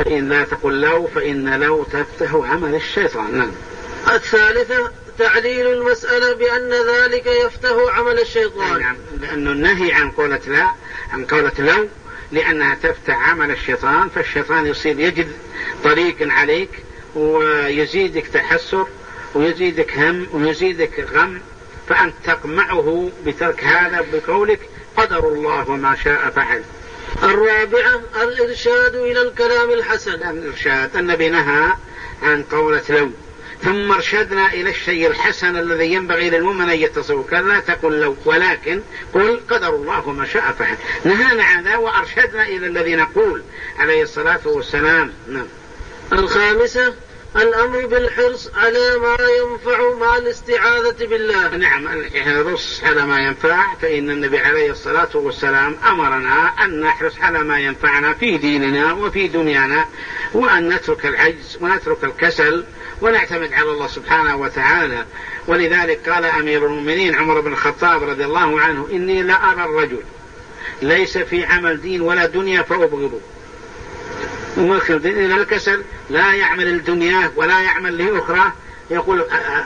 فإن لا تقل لو فإن لو تفتح عمل الشيطان. نعم. الثالثة تعليل المسألة بأن ذلك يفتح عمل الشيطان. نعم، لأنه النهي عن قولة لا عن قولة لو لأنها تفتح عمل الشيطان، فالشيطان يصير يجد طريق عليك ويزيدك تحسر ويزيدك هم ويزيدك غم، فأنت تقمعه بترك هذا بقولك قدر الله وما شاء فعل. الرابعة الإرشاد إلى الكلام الحسن. الإرشاد، النبي نهى عن قولة لو، ثم ارشدنا إلى الشيء الحسن الذي ينبغي للمؤمن أن يتصور، قال لا تقل لو ولكن قل قدر الله وما شاء فعل. نهانا عن ذا وأرشدنا إلى الذي نقول عليه الصلاة والسلام. نعم. الخامسة الأمر بالحرص على ما ينفع مع الاستعاذة بالله. نعم، الحرص على ما ينفع، فإن النبي عليه الصلاة والسلام أمرنا أن نحرص على ما ينفعنا في ديننا وفي دنيانا، وأن نترك العجز ونترك الكسل ونعتمد على الله سبحانه وتعالى. ولذلك قال أمير المؤمنين عمر بن الخطاب رضي الله عنه: إني لا أرى الرجل ليس في عمل دين ولا دنيا فأبغضه، ومخر إلى الكسل لا يعمل الدنيا ولا يعمل لأخرى، يقول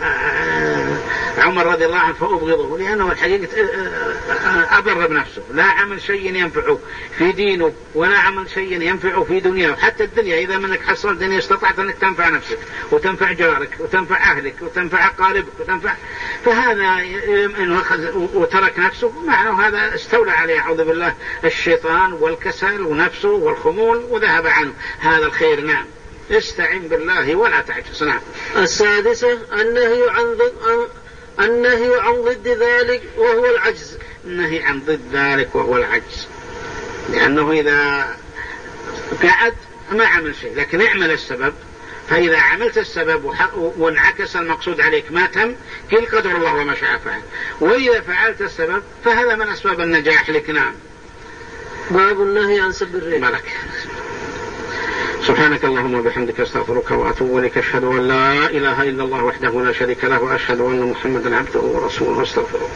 عمر رضي الله عنه فأبغضه، لأنه الحقيقة أبر بنفسه، لا عمل شيء ينفعه في دينه ولا عمل شيء ينفعه في دنيا. حتى الدنيا إذا منك حصل الدنيا استطعت أنك تنفع نفسك وتنفع جارك وتنفع أهلك وتنفع أقاربك وتنفع، فهذا إنه أخذ وترك نفسه معناه هذا استولى عليه أعوذ بالله الشيطان والكسل ونفسه والخمول وذهب عنه هذا الخير. نعم، استعن بالله ولا تعجز. نعم. السادسة النهي عن ضد النهي عن ضد ذلك وهو العجز. النهي عن ضد ذلك وهو العجز، لأنه إذا قعد ما عمل شيء، لكن اعمل السبب، فإذا عملت السبب وانعكس المقصود عليك ما تم كل قدر الله وما شاء فعل، وإذا فعلت السبب فهذا من أسباب النجاح لك. نعم. باب النهي عن سب الريح. ملك. سبحانك اللهم وبحمدك استغفرك واتوب اليك، اشهد ان لا اله الا الله وحده لا شريك له واشهد ان محمدا عبده ورسوله، استغفر الله.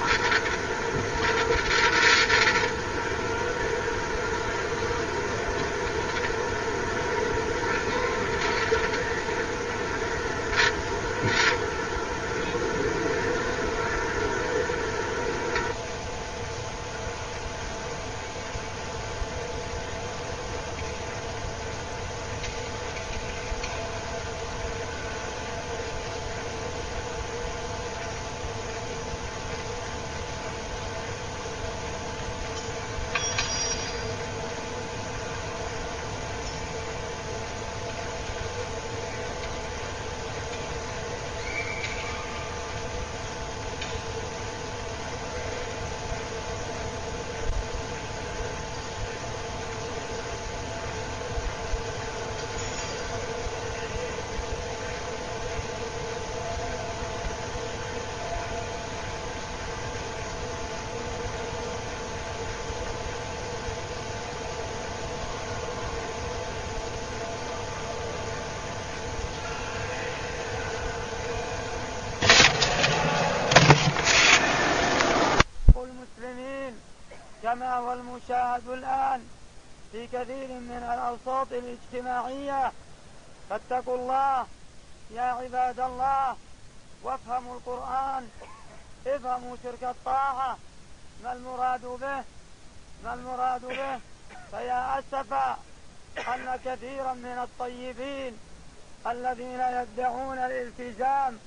كما هو المشاهد الآن في كثير من الأوساط الاجتماعية، فاتقوا الله يا عباد الله وافهموا القرآن، افهموا شرك الطاعة ما المراد به ما المراد به فيا أسفا أن كثيرا من الطيبين الذين يدعون الالتزام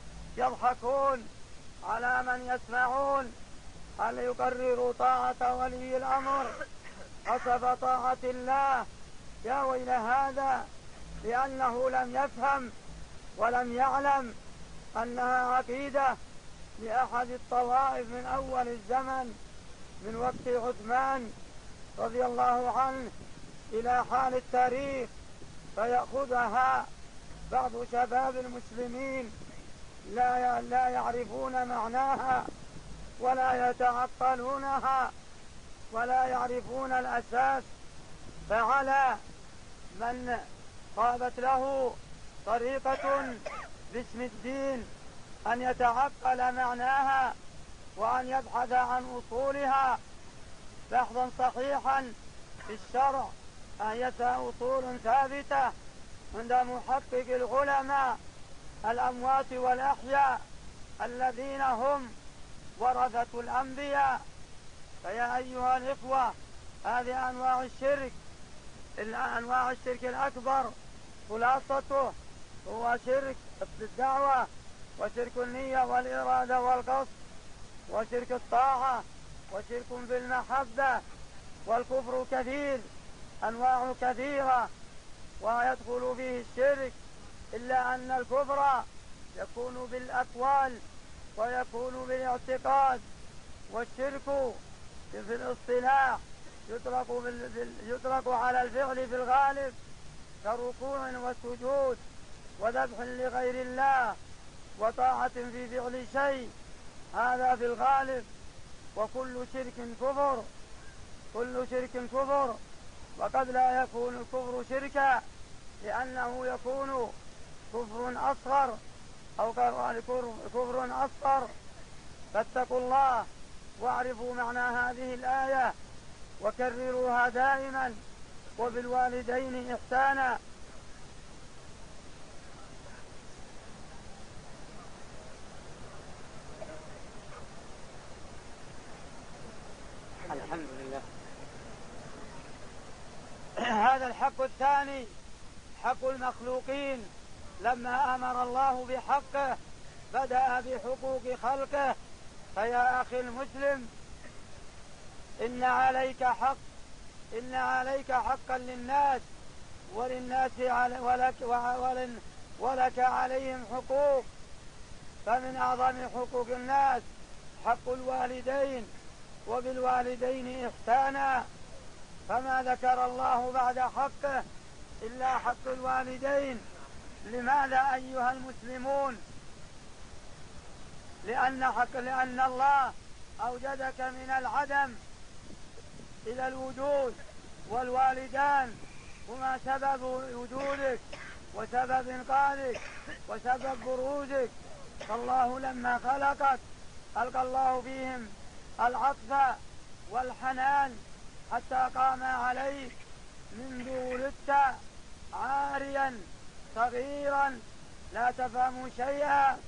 يضحكون على من يسمعون هل يقرروا طاعة ولي الأمر حسب طاعة الله. يا ويل هذا، لأنه لم يفهم ولم يعلم أنها عقيدة لأحد الطوائف من أول الزمن من وقت عثمان رضي الله عنه إلى حال التاريخ، فيأخذها بعض شباب المسلمين لا لا يعرفون معناها ولا يتعقلونها ولا يعرفون الأساس. فعلى من قامت له طريقة باسم الدين أن يتعقل معناها وأن يبحث عن أصولها بحثا صحيحا في الشرع أهي أصول ثابتة عند محقق العلماء الأموات والأحياء الذين هم ورثة الأنبياء. فيا أيها الإخوة، هذه أنواع الشرك. أنواع الشرك الأكبر خلاصته هو شرك الدعوة، وشرك النية والإرادة والقصد، وشرك الطاعة، وشرك بالمحبة. والكفر كثير، أنواع كثيرة ويدخل فيه الشرك، إلا أن الكفر يكون بالأقوال ويكون بالاعتقاد، والشرك في الاصطلاح يطلق, يطلق على الفعل في الغالب كركوع وسجود وذبح لغير الله وطاعة في فعل شيء، هذا في الغالب. وكل شرك كفر، كل شرك كفر، وقد لا يكون الكفر شركا لأنه يكون كفر أصغر أو كفر أصغر. فاتقوا الله واعرفوا معنى هذه الآية وكرروها دائما. وبالوالدين إحسانا. الحمد لله. هذا الحق الثاني حق المخلوقين. لما أمر الله بحقه بدأ بحقوق خلقه. فيا أخي المسلم، إن عليك حق، إن عليك حقا للناس وللناس ولك, ولك عليهم حقوق. فمن أعظم حقوق الناس حق الوالدين، وبالوالدين إحسانا. فما ذكر الله بعد حقه إلا حق الوالدين. لماذا أيها المسلمون؟ لأن حق لأن الله أوجدك من العدم إلى الوجود، والوالدان هما سبب وجودك وسبب إنقاذك وسبب بروزك. فالله لما خلقك ألقى الله فيهم العطف والحنان حتى قام عليك منذ ولدت عاريا صغيرا لا تفهم شيئا،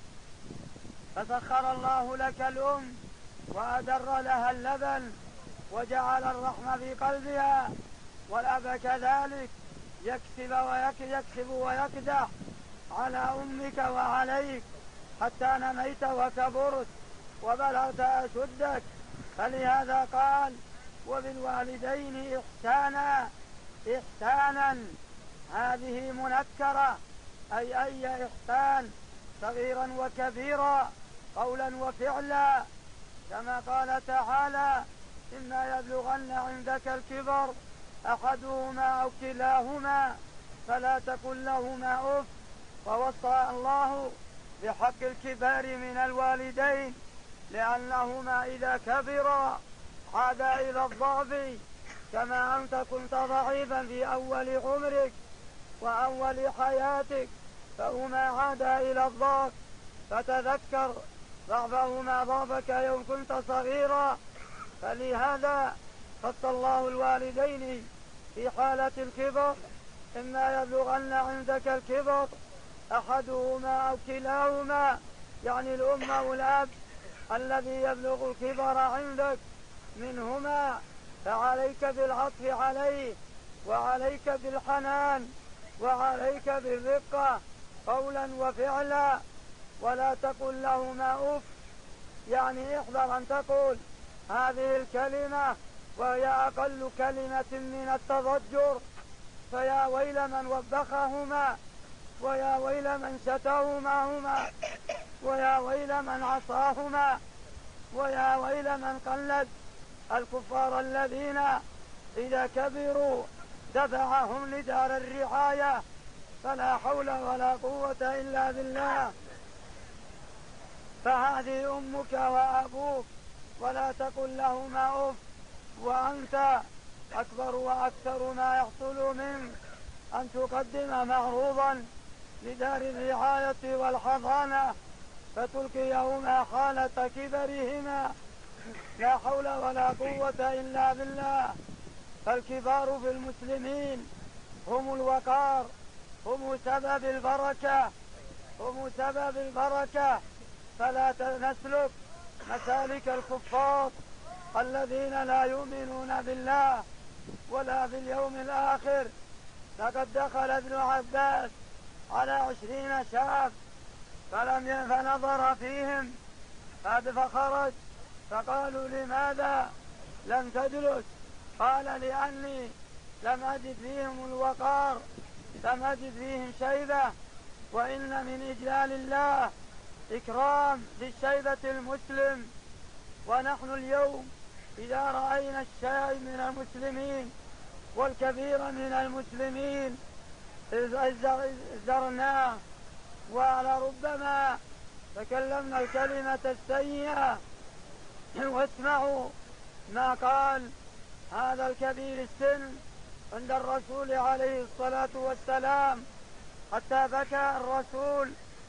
فسخر الله لك الأم وأدر لها اللبن وجعل الرحمة في قلبها، والأب كذلك يكسب ويكسب ويكدح على أمك وعليك حتى نميت وكبرت وبلغت أشدك. فلهذا قال وبالوالدين إحسانا. إحسانا هذه منكرة، أي أي إحسان صغيرا وكبيرا قولا وفعلا، كما قال تعالى إما يبلغن عندك الكبر أحدهما أو كلاهما فلا تقل لهما أف. ووصى الله بحق الكبار من الوالدين لأنهما إذا كبرا عادا إلى الضعف، كما أنت كنت ضعيفا في أول عمرك وأول حياتك فهما عادا إلى الضعف. فتذكر ضعفهما ضعفك يوم كنت صغيرا. فلهذا خص الله الوالدين في حالة الكبر، إما يبلغن عندك الكبر أحدهما أو كلاهما، يعني الأم والأب الذي يبلغ الكبر عندك منهما، فعليك بالعطف عليه وعليك بالحنان وعليك بالرقة قولا وفعلا، ولا تقل لهما أف. يعني احذر أن تقول هذه الكلمة وهي أقل كلمة من التضجر، فيا ويل من وبخهما ويا ويل من شتمهما هما ويا ويل من عصاهما ويا ويل من قلد الكفار الذين إذا كبروا دفعهم لدار الرعاية. فلا حول ولا قوة إلا بالله. فهذه أمك وأبوك ولا تقل لهما أف، وأنت أكبر وأكثر ما يحصل منك أن تقدم معروضا لدار الرعاية والحضانة فتلقيهما حالة كبرهما. لا حول ولا قوة إلا بالله. فالكبار في المسلمين هم الوقار، هم سبب البركة، هم سبب البركة، فلا نسلك مسالك الكفار الذين لا يؤمنون بالله ولا باليوم الآخر. لقد دخل ابن عباس على عشرين شاب فلم فنظر فيهم فخرج، فقالوا لماذا لم تجلس؟ قال لأني لم أجد فيهم الوقار، لم أجد فيهم شيبة، وإن من إجلال الله إكرام للشيبة المسلم. ونحن اليوم إذا رأينا الشيء من المسلمين والكبير من المسلمين ازدرناه، ولربما تكلمنا الكلمة السيئة. واسمعوا ما قال هذا الكبير السن عند الرسول عليه الصلاة والسلام، حتى بكى الرسول.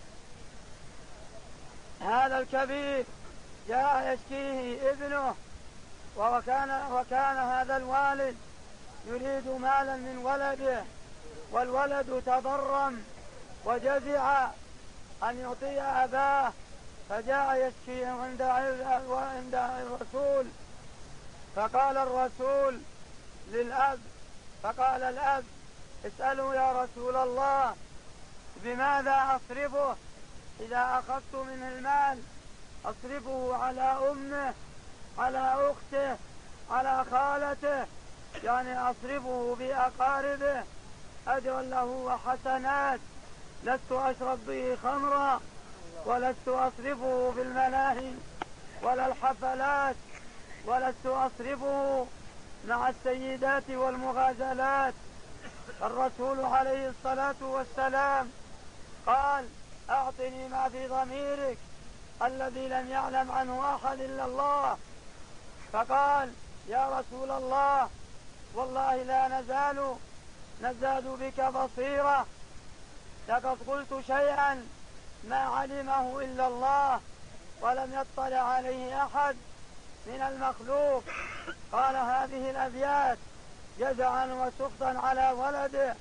هذا الكبير جاء يشكيه ابنه، وكان, وكان هذا الوالد يريد مالا من ولده، والولد تضرم وجزع أن يعطي أباه، فجاء يشكيه عند عند الرسول. فقال الرسول للأب فقال الأب: اسألوا يا رسول الله بماذا أصرفه؟ إذا أخذت منه المال أصرفه على أمه، على أخته، على خالته، يعني أصرفه بأقاربه، أجر له وحسنات. لست أشرب به خمرا، ولست أصرفه في الملاهي ولا الحفلات، ولست أصرفه مع السيدات والمغازلات. الرسول عليه الصلاة والسلام قال: أعطني ما في ضميرك الذي لم يعلم عنه أحد إلا الله. فقال: يا رسول الله، والله لا نزال نزداد بك بصيرة، لقد قلت شيئا ما علمه إلا الله ولم يطلع عليه أحد من المخلوق. قال هذه الأبيات جزعا وسخطا على ولده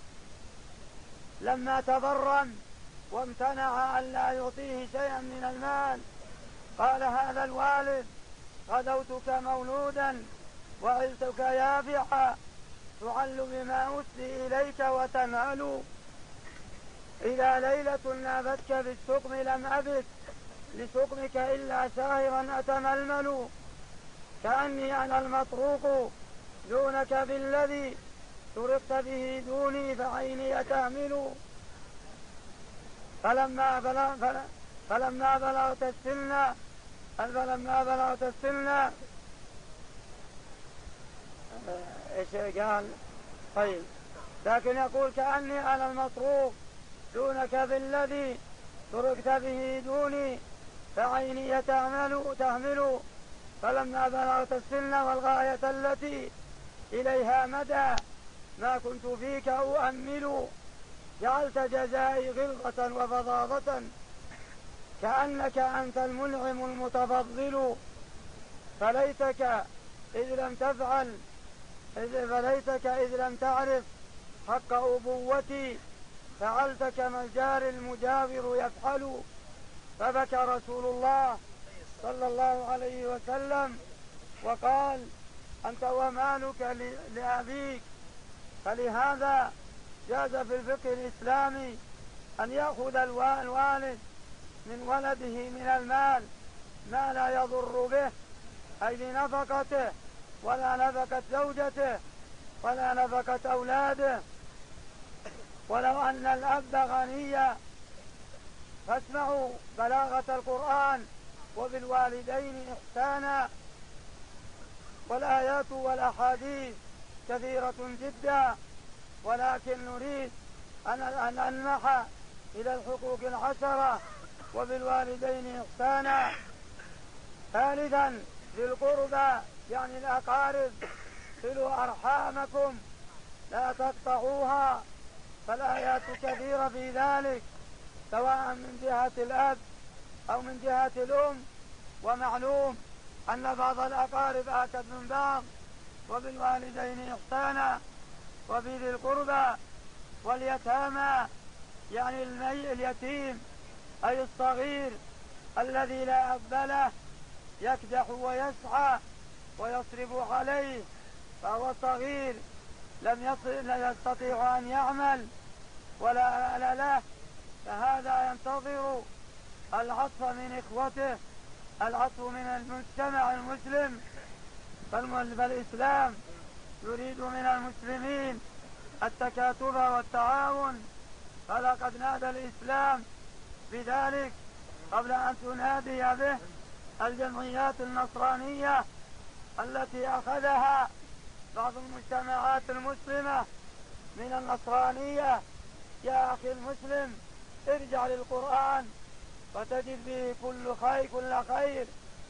لما تبرم وامتنع أن لا يعطيه شيئا من المال. قال هذا الوالد: غدوتك مولودا وعلتك يافعا، تعل بما أسدي إليك وتنهل. إذا ليلة نابتك بالسقم لم أبت لسقمك إلا ساهرا أتململ، كأني أنا المطروق دونك بالذي ترقت به دوني فعيني تهمل. فلما بلغ فلما بلغت السن فلما بلغت السن ايش قال؟ طيب، لكن يقول كأني أنا المطروق دونك بالذي تركت به دوني فعيني تهمل تهمل. فلما بلغت السن والغاية التي إليها مدى ما كنت فيك أؤمل، جعلت جزائي غلظة وفظاظة كأنك أنت المنعم المتفضل. فليتك إذ لم تفعل فليتك إذ لم تعرف حق أبوتي، فعلت كما الجار المجاور يفعل. فبكى رسول الله صلى الله عليه وسلم وقال: أنت ومالك لأبيك. فلهذا جاز في الفقه الإسلامي أن يأخذ الوالد من ولده من المال ما لا يضر به، أي لنفقته ولا نفقة زوجته ولا نفقة أولاده. ولو أن الأب غنيا. فاسمعوا بلاغة القرآن: وبالوالدين إحسانا. والآيات والأحاديث كثيرة جدا، ولكن نريد أن نلمح إلى الحقوق العشرة: وبالوالدين إحسانا. ثالثا ذي القربى يعني الأقارب، صلوا أرحامكم لا تقطعوها. فالآيات كثيرة في ذلك، سواء من جهة الأب أو من جهة الأم. ومعلوم أن بعض الأقارب آكد من بعض، وبالوالدين إحسانا وبذي القربى واليتامى، يعني المي اليتيم أي الصغير الذي لا أب له يكدح ويسعى ويصرف عليه فهو صغير لم يصل لا يستطيع أن يعمل ولا آل له، فهذا ينتظر العطف من إخوته، العطف من المجتمع المسلم. فالإسلام يريد من المسلمين التكاتف والتعاون، فلقد نادى الإسلام بذلك قبل أن تنادي به الجمعيات النصرانية التي أخذها بعض المجتمعات المسلمة من النصرانية. يا أخي المسلم ارجع للقرآن فتجد به كل خير كل خير،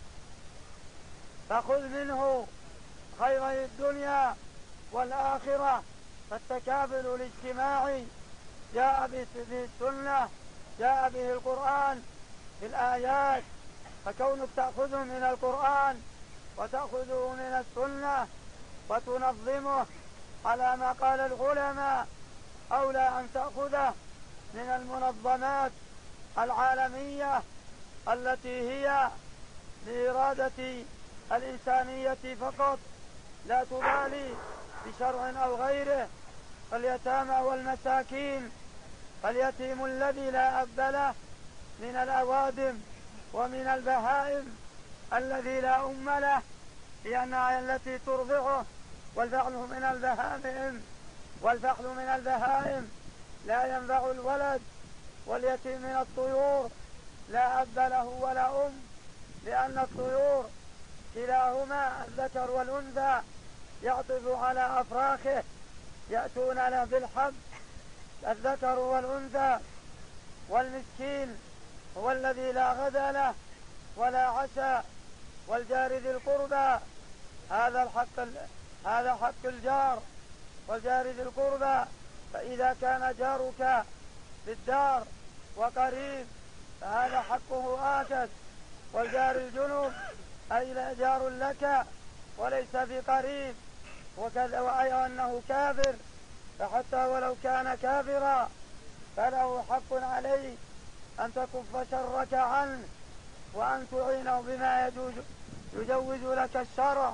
فخذ منه خيري الدنيا والآخرة. فالتكافل الاجتماعي جاء به السنة، جاء به القرآن في الآيات، فكونك تأخذه من القرآن وتأخذه من السنة وتنظمه على ما قال العلماء، أولى أن تأخذه من المنظمات العالمية التي هي لإرادة الإنسانية فقط، لا تبالي بشرع أو غيره. فاليتامى والمساكين، فاليتيم الذي لا أب له من الأوادم ومن البهائم الذي لا أم له لأنها التي ترضعه، والفحل من البهائم والفحل من البهائم لا ينفع الولد، واليتيم من الطيور لا أب له ولا أم، لأن الطيور كلاهما الذكر والأنثى يعطف على أفراخه يأتون له بالحب الذكر والأنثى. والمسكين هو الذي لا غدا له ولا عشاء. والجار ذي القربى هذا الحق هذا حق الجار والجار ذي القربى، فإذا كان جارك بالدار وقريب فهذا حقه آكد. والجار الجنوب أي جار لك وليس بقريب، وكذا وأي أنه كافر، فحتى ولو كان كافرا فله حق عليه أن تكف شرك عنه وأن تعينه بما يجوز يجوز لك الشرع.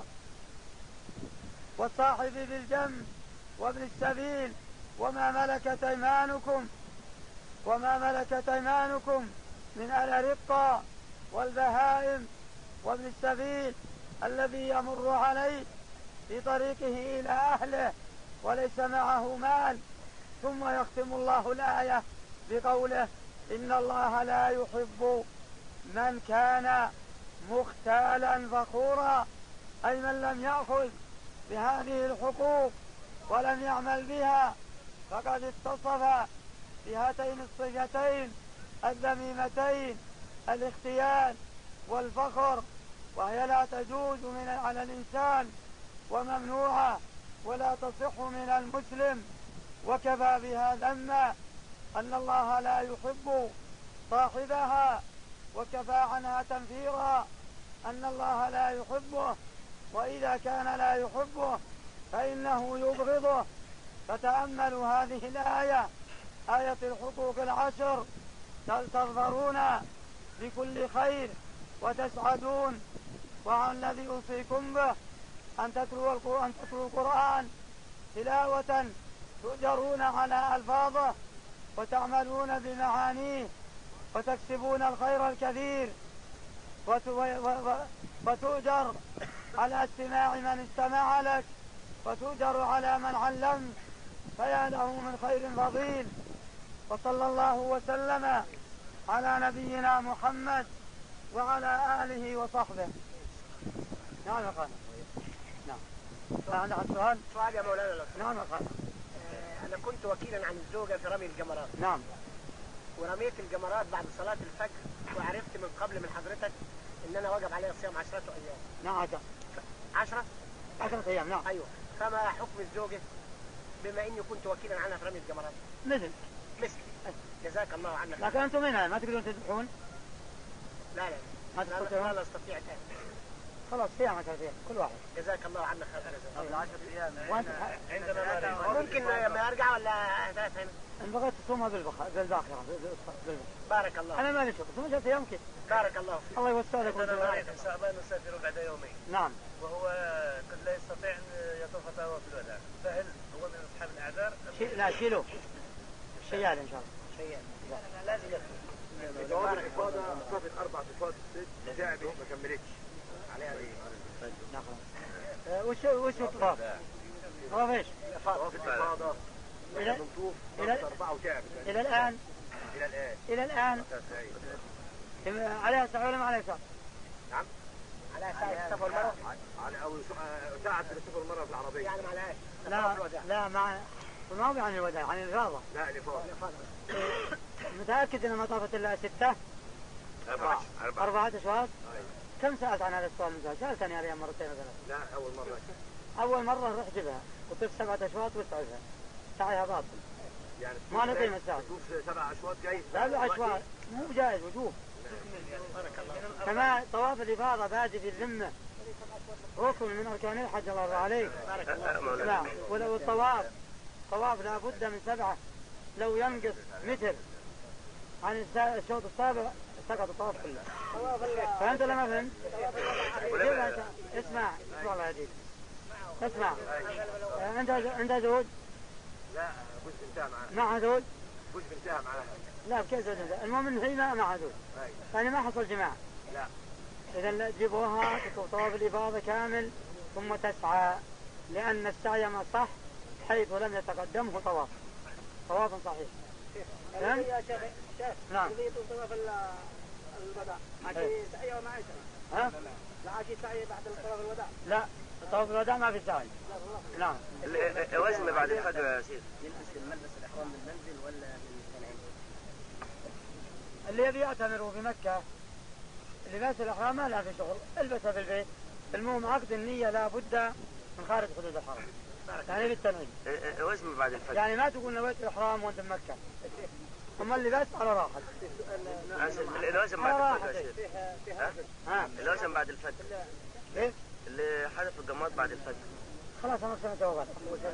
والصاحب بالجنب وابن السبيل وما ملكت أيمانكم وما ملكت أيمانكم من الأرقة والبهائم وابن السبيل الذي يمر عليه في طريقه إلى أهله وليس معه مال. ثم يختم الله الآية بقوله إن الله لا يحب من كان مختالا فخورا، أي من لم يأخذ بهذه الحقوق ولم يعمل بها فقد اتصف بهاتين الصفتين الذميمتين الاختيال والفخر، وهي لا تجوز من على الإنسان وممنوعة ولا تصح من المسلم. وكفى بها ذما أن الله لا يحب صاحبها، وكفى عنها تنفيرا أن الله لا يحبه، وإذا كان لا يحبه فإنه يبغضه. فتأملوا هذه الآية آية الحقوق العشر تظفرون بكل خير وتسعدون. والذي أوصيكم به أن تتلوا القرآن, تتلوا القرآن تلاوة تؤجرون على ألفاظه وتعملون بمعانيه وتكسبون الخير الكثير وتؤجر على استماع من استمع لك وتؤجر على من علمت، فيا له من خير فضيل. وصلى الله وسلم على نبينا محمد وعلى آله وصحبه. نعم يا خالد. نعم. عندك سؤال؟ سؤال يا مولانا لو نعم يا خالد. آه أنا كنت وكيلا عن الزوجة في رمي الجمرات. نعم. ورميت الجمرات بعد صلاة الفجر، وعرفت من قبل من حضرتك إن أنا واجب علي صيام عشرة أيام. نعم عشرة. عشرة؟ عشرة أيام نعم. أيوه. فما حكم الزوجة بما إني كنت وكيلا عنها في رمي الجمرات؟ مثل. مثل. جزاك الله عنك. لكن أنتم منها ما تقدرون تذبحون؟ لا لا ما لا, لا, لا استطيع الآن. خلاص فيها مثلا كل واحد. جزاك الله عنا خير. العشر ايام وانت ممكن ما ارجع ولا اهداف هنا؟ ان بغيت تصومها بالبخ... بالباخره بالبخ... بارك الله. انا مالي شغل ثم جت ايام كده. بارك الله فيك. الله يوسع لك. عندنا واحد في شعبان نسافر بعد يومين. نعم. وهو قد لا يستطيع ان يطوف طواف الوداع، فهل هو من اصحاب الاعذار؟ شي... لا شيلوه. شيال ان شاء الله. شيال. لازم يكون. جواب الإفاضة صافت أربع صفات ست تعبت ما كملتش عليها دي. نعم. وش وش الطواف؟ طواف ايش؟ طواف الإفاضة إلى نطوف إلى أربعة وتعبت. إلى الآن. إلى الآن. إلى الآن. عليها ساعة ولا ما عليها ساعة؟ نعم. على ساعة السفر المرة. على أول ساعة السفر المرة في العربية. يعني ما عليهاش. لا لا مع ما هو عن الوداع عن الإفاضة. لا الإفاضة. متأكد إن ما طافت إلا ستة؟ أربعة. أربعة أشواط؟ كم سألت عن هذا السؤال من زمان؟ سألتني يا ريان مرتين مثلا. لا أول مرة. أول مرة رح جبها وطف سبعة أشواط واستعجها. سعيها باطل. يعني ما نقيم الساعة. تشوف سبع أشواط جايز. سبع أشواط مو جائز وجوب. كما طواف الإفاضة بادي في الذمة. ركن من أركان الحج الله يرضى عليك. لا ولو الطواف طواف لا بد من سبعة. لو ينقص متر عن الشوط السابع سقط الطواف كله. فهمت ولا ما فهمت؟ اسمع اسمع الله يهديك. اسمع عندها عندها زوج؟ لا بوش بنتها معاها. معها زوج؟ بوش بنتها معاها. لا بكيف زوج بنتها؟ المهم ان هي ما معها زوج. يعني ما حصل جماع. لا. اذا تجيبوها تطوف طواف الإفاضة كامل ثم تسعى لأن السعي ما صح حيث لم يتقدمه طواف. طواف صحيح. نعم. يا شيخ شيخ. نعم. اللي يطوف طواف الوداع. عشي سعي وما عشي. ها؟ لا عشي سعي بعد طواف الوداع. لا طواف الوداع ما في سعي. نعم. الوزن بعد الحج يا شيخ. يلبس الملبس الإحرام من المنزل ولا من التنعيم؟ اللي يبي يعتمر في مكة لباس الإحرام ما لا في شغل البسها في البيت. المهم عقد النية لا بد من خارج حدود الحرم. يعني بالتنعيم. الوزن بعد الحج. يعني ما تقول نويت الإحرام وأنت بمكة. أما اللباس على راحة. الوزن بعد الفجر يا شيخ. ها؟ الوزن بعد الفجر. كيف؟ اللي حدث الجماعات بعد الفجر. خلاص أنا سنة توقف.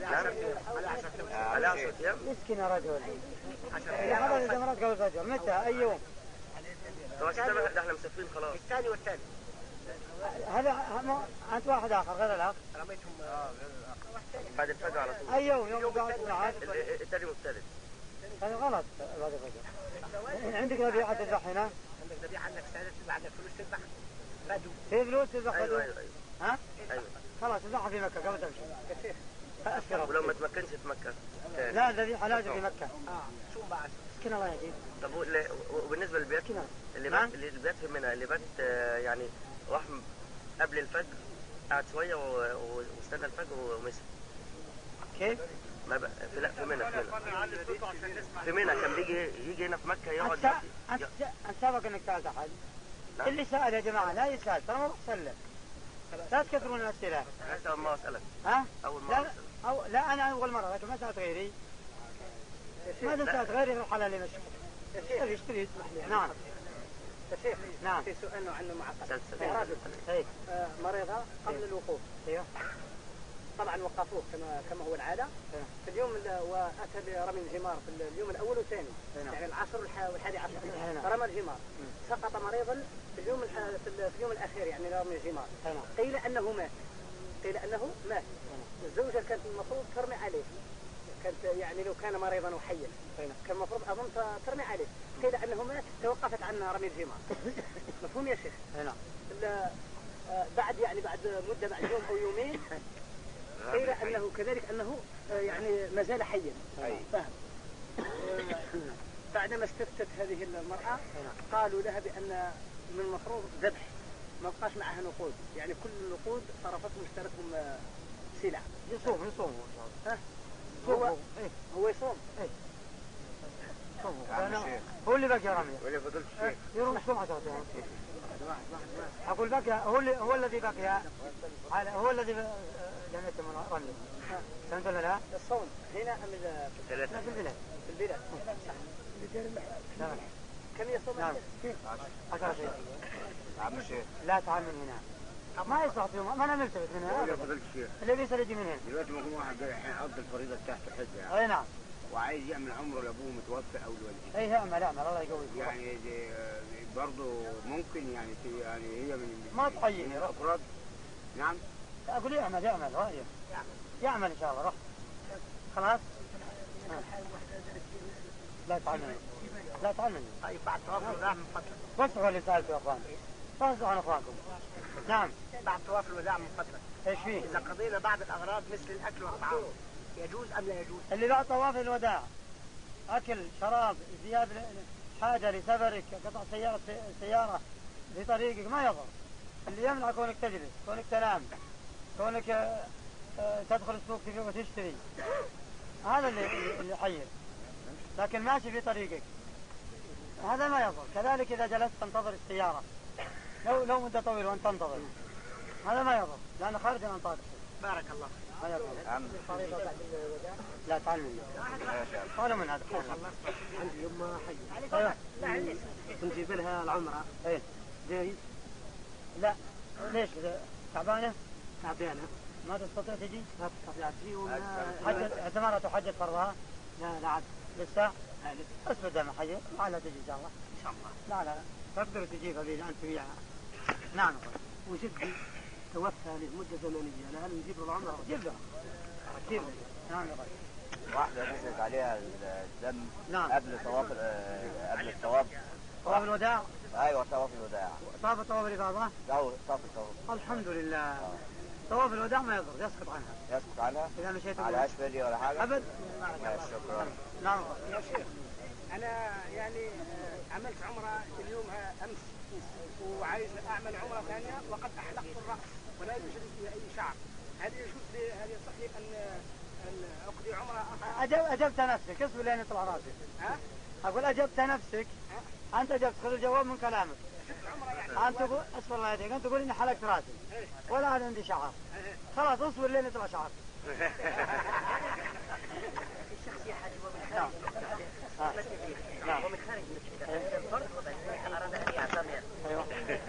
على عشرة أيام. مسكين يا رجل. هذا الجمرات قبل الفجر. متى؟ أي يوم؟ طبعا احنا مسافرين خلاص. الثاني والثاني. هذا أنت واحد آخر غير الأخ. رميتهم بعد الفجر على طول. أي يوم يوم قاعد معك. الثاني والثالث. هذا غلط بعد الفجر. عندك ذبيحة تذبح هنا؟ عندك ذبيحة عندك سادة عندك فلوس تذبح. بدو. في فلوس تذبح بدو؟ أيوة أيوة أيوة. ها؟ أيوة. خلاص تذبحها في مكة قبل تمشي. أشكرك. ولو ما تمكنش في مكة. لا الذبيحة لازم في مكة. آه شو بعد؟ مسكين الله يهديك. طب وبالنسبة للبيات اللي بات اللي بات في منى اللي بات يعني راح قبل الفجر قعد شوية واستنى الفجر ومشي. كيف؟ ما بقى في لا في منى في منى في منى كان بيجي يجي هنا في مكة يقعد. أنت أنت سابق إنك سألت أحد. اللي سأل يا جماعة لا يسأل ترى ما بسلم. لا تكثرون الأسئلة. هذا أول مرة أسألك. ها؟ أول مرة لا أسألك. أو لا أنا أول مرة لكن ما سألت غيري. ما سألت غيري في الحلال اللي مشي. اشتري اشتري اسمح لي. نعم. يا شيخ. نعم. في سؤال عنه معقد. سلسلة. إيه. مريضة قبل الوقوف. ايوه. طبعا وقفوه كما كما هو العاده. في اليوم واتى برمي الجمار في اليوم الاول والثاني. يعني العصر والحادي عشر. رمى الجمار. سقط مريضا في اليوم في اليوم الاخير يعني رمي الجمار. قيل انه مات. قيل انه مات. الزوجه كانت المفروض ترمي عليه. كانت يعني لو كان مريضا وحيا كان المفروض اظن ترمي عليه. قيل انه مات توقفت عن رمي الجمار. مفهوم يا شيخ؟ نعم. بعد يعني بعد مده بعد يوم او يومين قيل انه كذلك انه يعني ما زال حيا. فهم. بعدما استفتت هذه المرأة قالوا لها بأن من المفروض ذبح ما بقاش معها نقود يعني كل النقود صرفتهم اشترتهم سلع. يصوم يصوم ها هو إيه؟ هو يصوم إيه؟ هو اللي بقى رمي ولا فضلت شيء يروح سمعة أقول بقى هو اللي هو الذي بقي على هو الذي جمعت من رمي. فهمت ولا لا؟ الصوم هنا أم في البلاد؟ في البلاد. في البلاد. نعم. كم يصوم؟ نعم. عشرة شيء. عم الشيخ لا تعال من هنا. ما يصح فيهم، ما انا ملتفت من هنا اللي بيسأل يجي من هنا. دلوقتي ممكن واحد جاي الحين يقضي الفريضة بتاعته حجة يعني. اي نعم. وعايز يعمل عمره لابوه متوفى او لوالديه. اي اعمل اعمل الله يقويك. يعني برضه ممكن يعني يعني هي من ما تعين الافراد. نعم. اقول اعمل اعمل رايك. يعمل ان شاء الله. رح خلاص. لا تعلمني لا تعلمني. طيب بعد طواف الوداع من فضلك. وسعوا اللي سالته يا اخوان. فاسعوا عن اخوانكم. نعم. بعد طواف الوداع من فضلك. ايش فيه؟ اذا قضينا بعض الاغراض مثل الاكل والطعام يجوز ام لا يجوز؟ اللي بعد طواف الوداع اكل شراب زياده حاجه لسفرك قطع سياره سياره في طريقك ما يضر. اللي يمنع كونك تجلس كونك تنام كونك تدخل السوق وتشتري هذا اللي اللي يحير. لكن ماشي في طريقك هذا ما يضر. كذلك إذا جلست تنتظر السيارة لو لو مدة طويلة وأنت تنتظر هذا ما يضر لأنه خارج عن طاقتك. بارك الله. ما يضر. لا تعلمني. قالوا من هذا. عندي يوم حي. أيوه. نجيب لها العمرة. إيه. جايز؟ لا. ليش؟ تعبانة؟ تعبانة. ما تستطيع تجي؟ لا تستطيع تجي ولا حجة اعتمرت وحجة فرضها؟ لا لا عاد. لسه؟ لا لسه. اصبر دام حي لا لا تجي ان شاء الله. ان شاء الله. لا لا تقدر تجيبها بإذا أنت وياها. نعم. وجدي توفى لمدة زمنية لهل نجيب له العمرة؟ جيب له. جيب له. نعم يا رجل. واحدة نزلت عليها الدم. نعم. قبل طواف قبل الطواف. طواف الوداع. ايوه طواف الوداع. طاف طواف الإفاضة. لا طواف الطواف. الحمد لله. طواف الوداع ما يضر يسقط عنها. يسقط عنها؟ إذا مشيت على أشفلي ولا حاجة؟ أبد. شكرا. نعم. يا شيخ أنا يعني عملت عمرة اليوم أمس وعايز أعمل عمرة ثانية وقد أحلقت الرأس ولا يوجد فيها أي شعر. هل يجوز لي هل يصح لي أن أن أقضي عمرة أخرى؟ أجب أجبت نفسك اصبر لين يطلع راسك. ها؟ أقول أجبت نفسك. ها؟ أنت أجبت خذ الجواب من كلامك. عمرة يعني. أنت تقول أصبر الله يهديك أنت تقول إني حلقت راسي. ولا هذا عندي شعر. خلاص اصبر لين يطلع شعر. الشخص يحاج ومن خارج نعم. ومن خارج المسجد الفرد إذا أراد أن يعتمر. أيوه.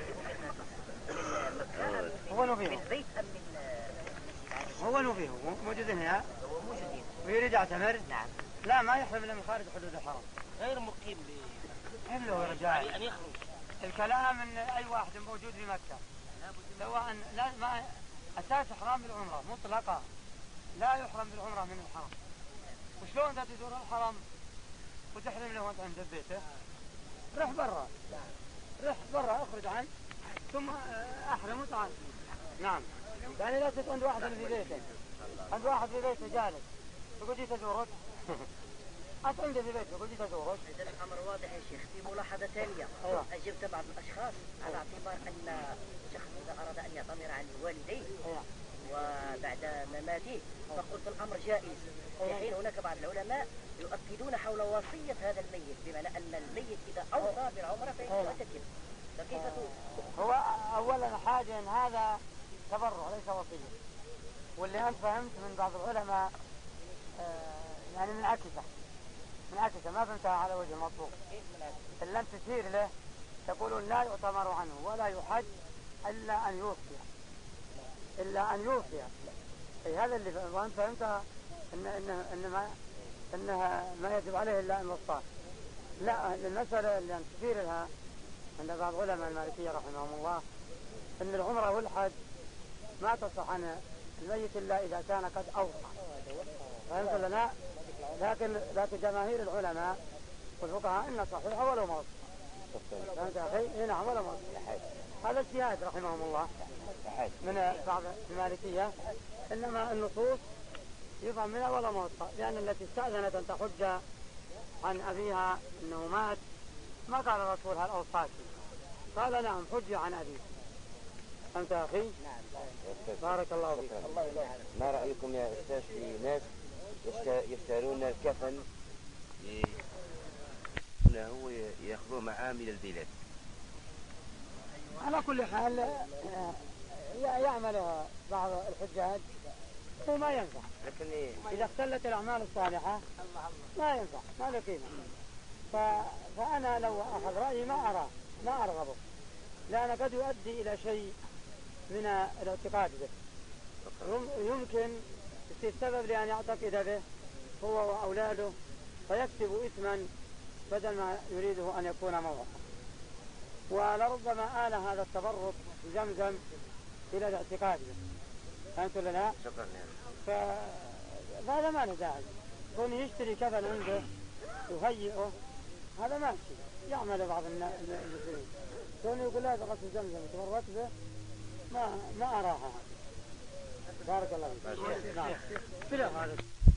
هو نوفيه. من بيت أم من هو نوفيه موجود هنا. هو موجودين. ويريد يعتمر. نعم. لا ما يحرم إلا من خارج حدود الحرم. غير مقيم ب. حلو يا رجال. أن يخرج. الكلام ان اي واحد موجود في مكة سواء لا ما اساس احرام بالعمرة مطلقة لا يحرم بالعمرة من الحرم. وشلون انت تزور الحرم وتحرم له وانت عند بيته؟ رح برا رح برا اخرج عنه ثم احرم وتعال. نعم. يعني لا تكون عند واحد في بيته عند واحد في بيته جالس تقول جيت ازورك. أنت عندي في بيتك قلت تزورك. إذا الأمر واضح يا شيخ. في ملاحظة ثانية. أيوة. أجبت بعض الأشخاص على اعتبار أن شخص إذا أراد أن يعتمر عن والديه أيوة. وبعد مماته فقلت الأمر جائز. في حين هناك بعض العلماء يؤكدون حول وصية هذا الميت بمعنى أن الميت إذا أوصى بالعمرة فإنه تتم. فكيف تقول؟ هو أولا حاجة أن هذا تبرع ليس وصية. واللي أنت فهمت من بعض العلماء آه يعني من عكسة من عكسة ما فهمتها على وجه المطلوب. إن لم تشير له تقولون لا يؤتمر عنه ولا يحج إلا أن يوصي إلا أن يوصي. أي هذا اللي وأنت فهمتها إن إن إن ما إنها ما يجب عليه إلا أن وصاه. لا المسألة اللي أن تشير لها عند بعض علماء المالكية رحمهم الله إن العمرة والحج ما تصح عن الميت إلا إذا كان قد أوصى. فهمت لنا؟ لكن لكن جماهير العلماء والفقهاء إن صحيحة ولو موت. فهمت يا أخي؟ نعم ولا موت. هذا اجتهاد رحمهم الله من بعض المالكية. إنما النصوص يفهم منها ولا موت لأن التي استأذنت أن تحج عن أبيها إنه مات ما قال الرسول هل أوصاك قال نعم حج عن أبيه. فهمت يا أخي؟ بارك الله فيك. ما رأيكم يا أستاذ في ناس يشترون الكفن هو يأخذوه معاه من البلاد؟ على كل حال يعمل بعض الحجاج وما ينفع. لكن إذا اختلت الأعمال الصالحة ما ينفع ما له قيمة. فأنا لو أخذ رأيي ما أرى ما أرغبه لأن قد يؤدي إلى شيء من الاعتقاد به، يمكن يصير سبب لأن يعتقد به هو وأولاده فيكسب إثما بدل ما يريده أن يكون موضعا. ولربما آل هذا التبرك بزمزم إلى الاعتقاد به، فهمت ولا لا؟ شكرا. فهذا ما له داعي، كون يشتري كفن عنده يهيئه هذا ماشي، يعمل بعض المسلمين، كون يقول لا غسل زمزم تبرك به ما ما أراها. بارك الله فيك. نعم.